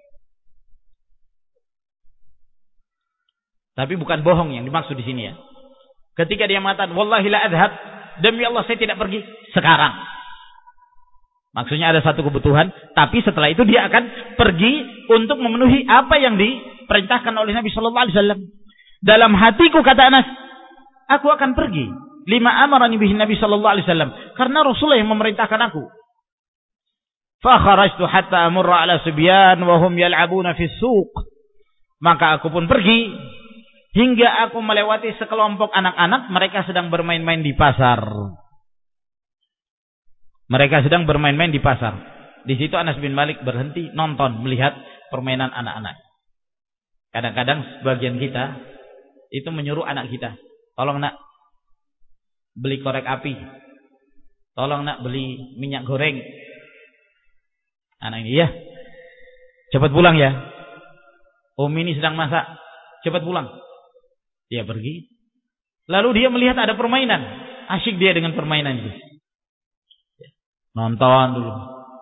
Tapi bukan bohong yang dimaksud di sini ya. Ketika dia mengatakan wallahi la adhab, demi Allah saya tidak pergi sekarang. Maksudnya ada satu kebutuhan, tapi setelah itu dia akan pergi untuk memenuhi apa yang diperintahkan oleh Nabi sallallahu alaihi wasallam. Dalam hatiku, kata Anas, aku akan pergi. Lima amarani bihi Nabi sallallahu alaihi wasallam, karena Rasulullah yang memerintahkan aku. Fa kharajtu hatta amurra ala subyan wa hum yal'abuna fi suq. Maka aku pun pergi hingga aku melewati sekelompok anak-anak, mereka sedang bermain-main di pasar. Mereka sedang bermain-main di pasar. Di situ Anas bin Malik berhenti nonton, melihat permainan anak-anak. Kadang-kadang sebagian kita itu menyuruh anak kita, tolong nak beli korek api, tolong nak beli minyak goreng. Anak ini, ya, cepat pulang ya. Umi ini sedang masak, cepat pulang. Dia pergi. Lalu dia melihat ada permainan. Asyik dia dengan permainan itu. Nonton dulu.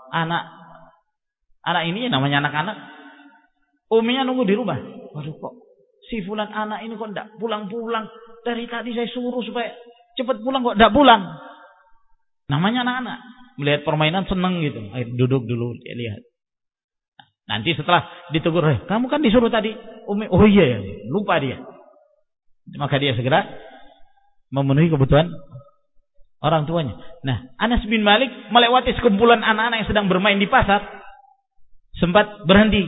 Anak ini namanya anak-anak. Uminya nunggu di rumah. Waduh, kok si fulan anak ini kok tidak pulang-pulang. Dari tadi saya suruh supaya cepat pulang kok tidak pulang. Namanya anak-anak. Melihat permainan seneng gitu. Ayo duduk dulu, dia lihat. Nanti setelah ditegur, kamu kan disuruh tadi. Umi, oh iya ya, lupa dia. Maka dia segera memenuhi kebutuhan orang tuanya. Nah, Anas bin Malik melewati sekumpulan anak-anak yang sedang bermain di pasar. Sempat berhenti.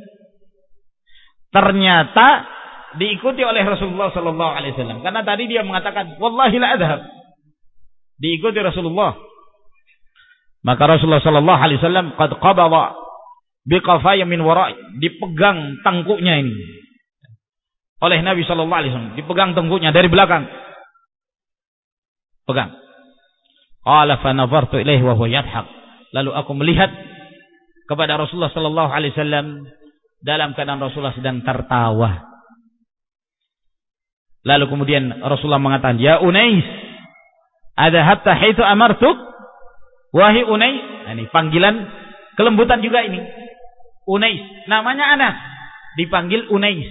Ternyata diikuti oleh Rasulullah sallallahu alaihi wasallam. Karena tadi dia mengatakan, "Wallahi la adhab." Diikuti Rasulullah. Maka Rasulullah sallallahu alaihi wasallam qad qabada biqafaya min wara'i, dipegang tangkuknya ini oleh Nabi sallallahu alaihi wasallam, dipegang tangkuknya dari belakang. Pegang. Qala fa nazartu ilaihi wa huwa yadhhak. Lalu aku melihat kepada Rasulullah sallallahu alaihi wasallam dalam keadaan Rasulullah sedang tertawa. Lalu kemudian Rasulullah mengatakan, "Ya Unais, adhahabta haitsu amartuk?" Wahai Unais, ini panggilan kelembutan juga ini. Unais, namanya Anas, dipanggil Unais.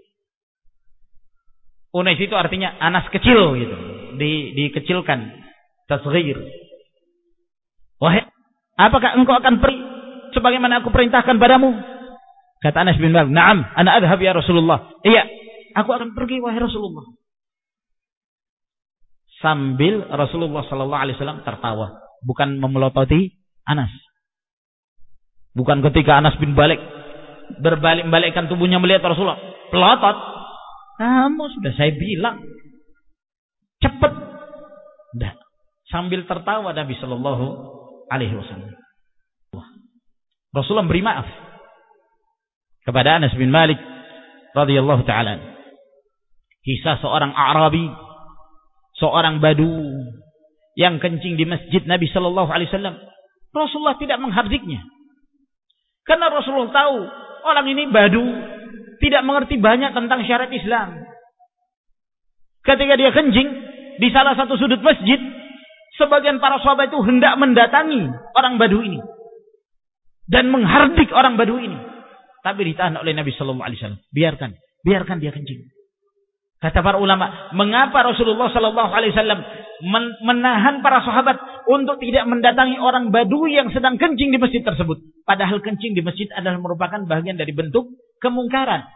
Unais itu artinya Anas kecil gitu. Dikecilkan, tasghir. Wahai, apakah engkau akan pergi sebagaimana aku perintahkan padamu? Kata Anas bin Malik, "Na'am, ana adhhab ya Rasulullah." Iya, aku akan pergi wahai Rasulullah. Sambil Rasulullah sallallahu alaihi wasallam tertawa, bukan memelototi Anas. Bukan ketika Anas bin Malik berbalik-balikkan tubuhnya melihat Rasulullah, pelotot. Kamu sudah saya bilang cepat. Dah. Sambil tertawa Nabi sallallahu alaihi wasallam. Rasulullah beri maaf kepada Anas bin Malik radhiyallahu taala. Kisah seorang Arabi, seorang Badu yang kencing di masjid Nabi sallallahu alaihi wasallam. Rasulullah tidak menghardiknya. Karena Rasulullah tahu orang ini Badu, tidak mengerti banyak tentang syariat Islam. Ketika dia kencing di salah satu sudut masjid, sebagian para sahabat itu hendak mendatangi orang Badu ini dan menghardik orang Badu ini. Tapi ditahan oleh Nabi sallallahu alaihi wasallam. Biarkan dia kencing. Kata para ulama, mengapa Rasulullah sallallahu alaihi wasallam menahan para sahabat untuk tidak mendatangi orang Badui yang sedang kencing di masjid tersebut? Padahal kencing di masjid adalah merupakan bagian dari bentuk kemungkaran.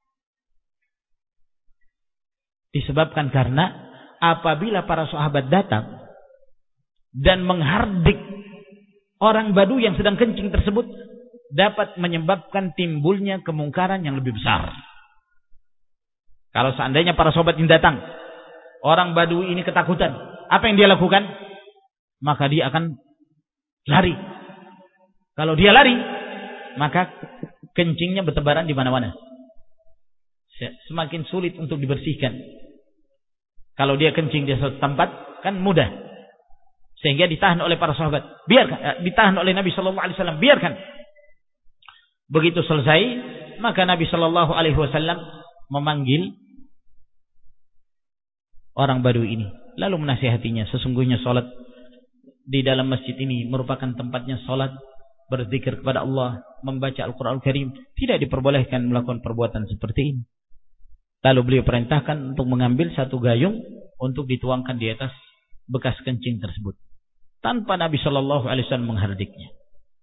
Disebabkan karena apabila para sahabat datang dan menghardik orang Badui yang sedang kencing tersebut, dapat menyebabkan timbulnya kemungkaran yang lebih besar. Kalau seandainya para sahabat yang datang, orang Badui ini ketakutan, apa yang dia lakukan? Maka dia akan lari. Kalau dia lari, maka kencingnya bertebaran di mana-mana. Semakin sulit untuk dibersihkan. Kalau dia kencing di suatu tempat, kan mudah. Sehingga ditahan oleh para sahabat. Biarkan, ditahan oleh Nabi sallallahu alaihi wasallam, biarkan. Begitu selesai, maka Nabi sallallahu alaihi wasallam memanggil orang Badui ini, lalu menasihatinya, sesungguhnya salat di dalam masjid ini merupakan tempatnya salat, berzikir kepada Allah, membaca Al-Qur'an Al-Karim, tidak diperbolehkan melakukan perbuatan seperti ini. Lalu beliau perintahkan untuk mengambil satu gayung untuk dituangkan di atas bekas kencing tersebut, tanpa Nabi sallallahu alaihi wasallam menghardiknya.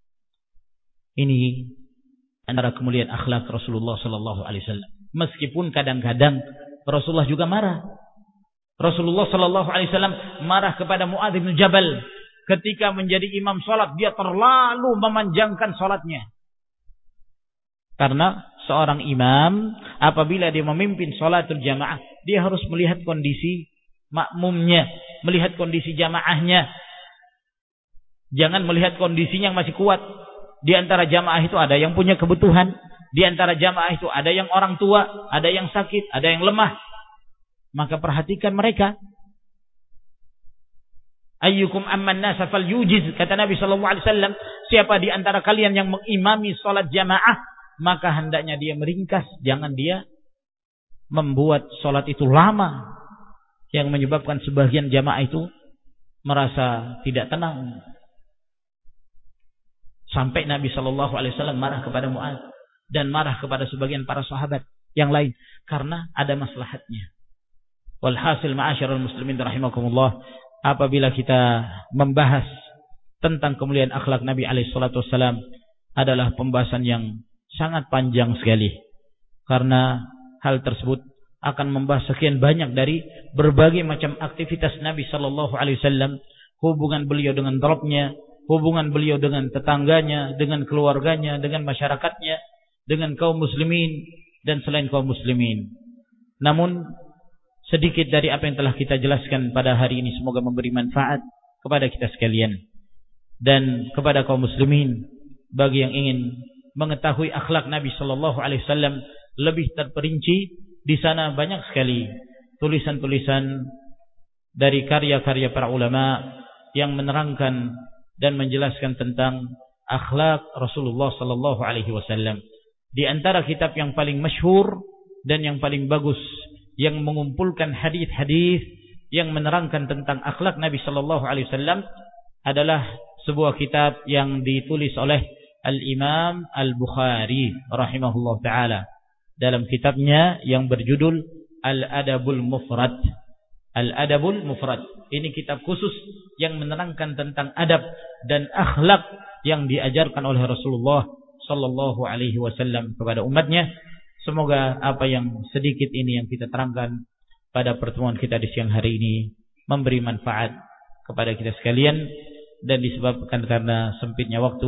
Ini antara kemuliaan akhlak Rasulullah sallallahu alaihi wasallam. Meskipun kadang-kadang Rasulullah juga marah. Rasulullah sallallahu alaihi wasallam marah kepada Muadz bin Jabal ketika menjadi imam salat, dia terlalu memanjangkan salatnya. Karena seorang imam apabila dia memimpin salatul jamaah, dia harus melihat kondisi makmumnya, melihat kondisi jamaahnya. Jangan melihat kondisinya yang masih kuat. Di antara jamaah itu ada yang punya kebutuhan, di antara jamaah itu ada yang orang tua, ada yang sakit, ada yang lemah. Maka perhatikan mereka. Ayyukum amman nasa falyujiz, kata Nabi sallallahu alaihi wasallam, siapa di antara kalian yang mengimami salat jamaah, maka hendaknya dia meringkas, jangan dia membuat salat itu lama yang menyebabkan sebagian jamaah itu merasa tidak tenang. Sampai Nabi sallallahu alaihi wasallam marah kepada Mu'adz dan marah kepada sebagian para sahabat yang lain karena ada maslahatnya. Walhasil ma'asyiral muslimin rahimakumullah, apabila kita membahas tentang kemuliaan akhlak Nabi alaihi salatu wasallam adalah pembahasan yang sangat panjang sekali, karena hal tersebut akan membahas sekian banyak dari berbagai macam aktivitas Nabi sallallahu alaihi wasallam, hubungan beliau dengan Rabbnya, hubungan beliau dengan tetangganya, dengan keluarganya, dengan masyarakatnya, dengan kaum muslimin dan selain kaum muslimin. Namun sedikit dari apa yang telah kita jelaskan pada hari ini semoga memberi manfaat kepada kita sekalian dan kepada kaum muslimin. Bagi yang ingin mengetahui akhlak Nabi sallallahu alaihi wasallam lebih terperinci, di sana banyak sekali tulisan-tulisan dari karya-karya para ulama yang menerangkan dan menjelaskan tentang akhlak Rasulullah sallallahu alaihi wasallam. Di antara kitab yang paling masyhur dan yang paling bagus yang mengumpulkan hadis-hadis yang menerangkan tentang akhlak Nabi sallallahu alaihi wasallam adalah sebuah kitab yang ditulis oleh Al-Imam Al-Bukhari rahimahullah taala dalam kitabnya yang berjudul Al-Adabul Mufrad. Al-Adabul Mufrad ini kitab khusus yang menerangkan tentang adab dan akhlak yang diajarkan oleh Rasulullah sallallahu alaihi wasallam kepada umatnya. Semoga apa yang sedikit ini yang kita terangkan pada pertemuan kita di siang hari ini memberi manfaat kepada kita sekalian, dan disebabkan karena sempitnya waktu,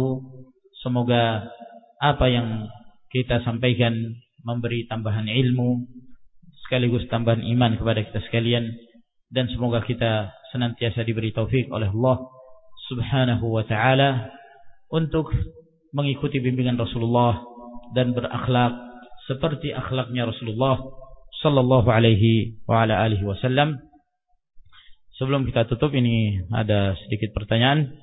semoga apa yang kita sampaikan memberi tambahan ilmu sekaligus tambahan iman kepada kita sekalian, dan semoga kita senantiasa diberi taufik oleh Allah Subhanahu wa taala untuk mengikuti bimbingan Rasulullah dan berakhlak seperti akhlaknya Rasulullah sallallahu alaihi wa ala alihi wasallam. Sebelum kita tutup, ini ada sedikit pertanyaan.